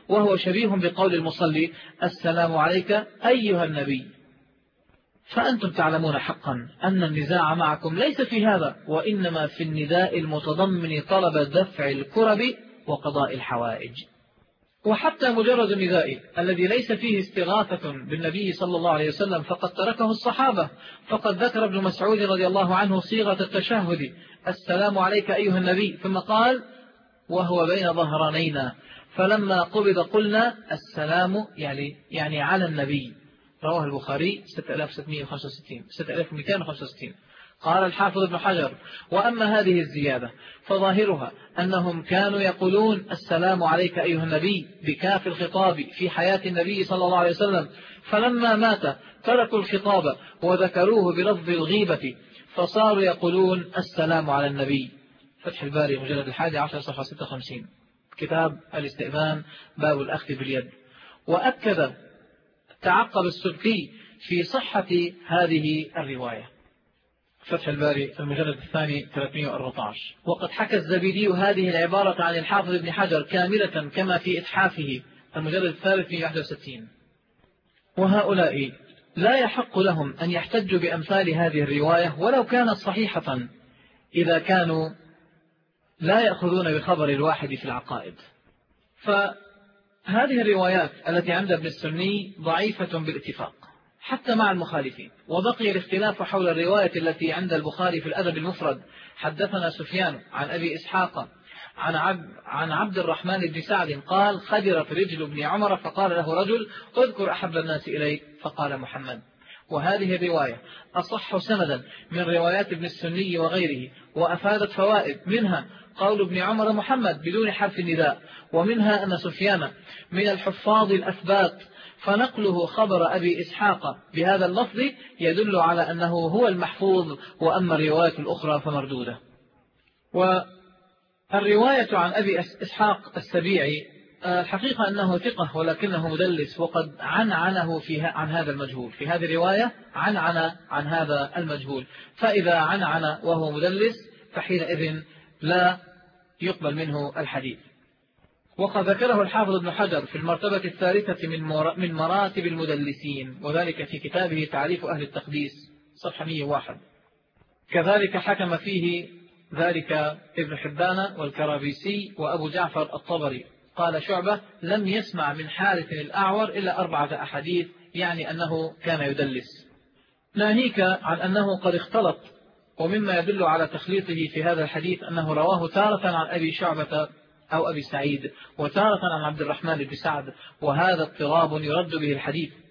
وهو شبيه بقول المصلي السلام عليك أيها النبي. فأنتم تعلمون حقا أن النزاع معكم ليس في هذا، وإنما في النداء المتضمن طلب دفع الكرب وقضاء الحوائج. وحتى مجرد النداء الذي ليس فيه استغاثة بالنبي صلى الله عليه وسلم فقد تركه الصحابة، فقد ذكر ابن مسعود رضي الله عنه صيغة التشهد السلام عليك أيها النبي، ثم قال وهو بين ظهرانينا، فلما قبض قلنا السلام يعني, يعني على النبي. رواه البخاري ستة آلاف وستمائة وخمسة وستين ستة آلاف ومئتين وخمسة وستين. قال الحافظ ابن حجر وأما هذه الزيادة فظاهرها أنهم كانوا يقولون السلام عليك أيها النبي بكاف الخطاب في حياة النبي صلى الله عليه وسلم، فلما مات تركوا الخطاب وذكروه بلفظ الغيبة فصاروا يقولون السلام على النبي. فتح الباري مجلد الحادي عشر صفحة ستة وخمسين، كتاب الاستئذان باب الأخذ باليد. وأكد تعقب السبكي في صحة هذه الرواية. فتح الباري المجلد الثاني ثلاثمائة وأربعة عشر. وقد حكى الزبيدي هذه العبارة عن الحافظ ابن حجر كاملة كما في إتحافه المجلد الثالث مئة وواحد وستين. وهؤلاء لا يحق لهم أن يحتجوا بأمثال هذه الرواية ولو كانت صحيحة إذا كانوا لا يأخذون بخبر الواحد في العقائد. فهذه الروايات التي عند ابن السني ضعيفة بالاتفاق حتى مع المخالفين. وبقي الاختلاف حول الرواية التي عند البخاري في الأدب المفرد حدثنا سفيان عن أبي إسحاق عن عبد, عن عبد الرحمن بن سعد قال خدرت رجل ابن عمر فقال له رجل اذكر أحب الناس إليك فقال محمد. وهذه الرواية أصح سندا من روايات ابن السني وغيره، وأفادت فوائد، منها قول ابن عمر محمد بدون حرف النداء، ومنها أن سفيان من الحفاظ الأثبات، فنقله خبر أبي إسحاق بهذا اللفظ يدل على أنه هو المحفوظ، وأما الرواية الأخرى فمردودة. والرواية عن أبي إسحاق السبيعي الحقيقة أنه ثقة ولكنه مدلس، وقد عنعنه فيها عن هذا المجهول. في هذه الرواية عنعن عن هذا المجهول، فإذا عنعن وهو مدلس فحينئذ لا يقبل منه الحديث. وقد ذكره الحافظ ابن حجر في المرتبة الثالثة من مراتب المدلسين، وذلك في كتابه تعريف أهل التقديس صفحة مئة وواحد. كذلك حكم فيه ذلك ابن حبان والكرابيسي وأبو جعفر الطبري. قال شعبة لم يسمع من حارث الأعور إلا أربعة أحاديث، يعني أنه كان يدلس. ناهيك عن أنه قد اختلط، ومما يدل على تخليطه في هذا الحديث أنه رواه تارة عن أبي شعبة أو أبي سعيد، وتارة عن عبد الرحمن بن سعد، وهذا اضطراب يرد به الحديث.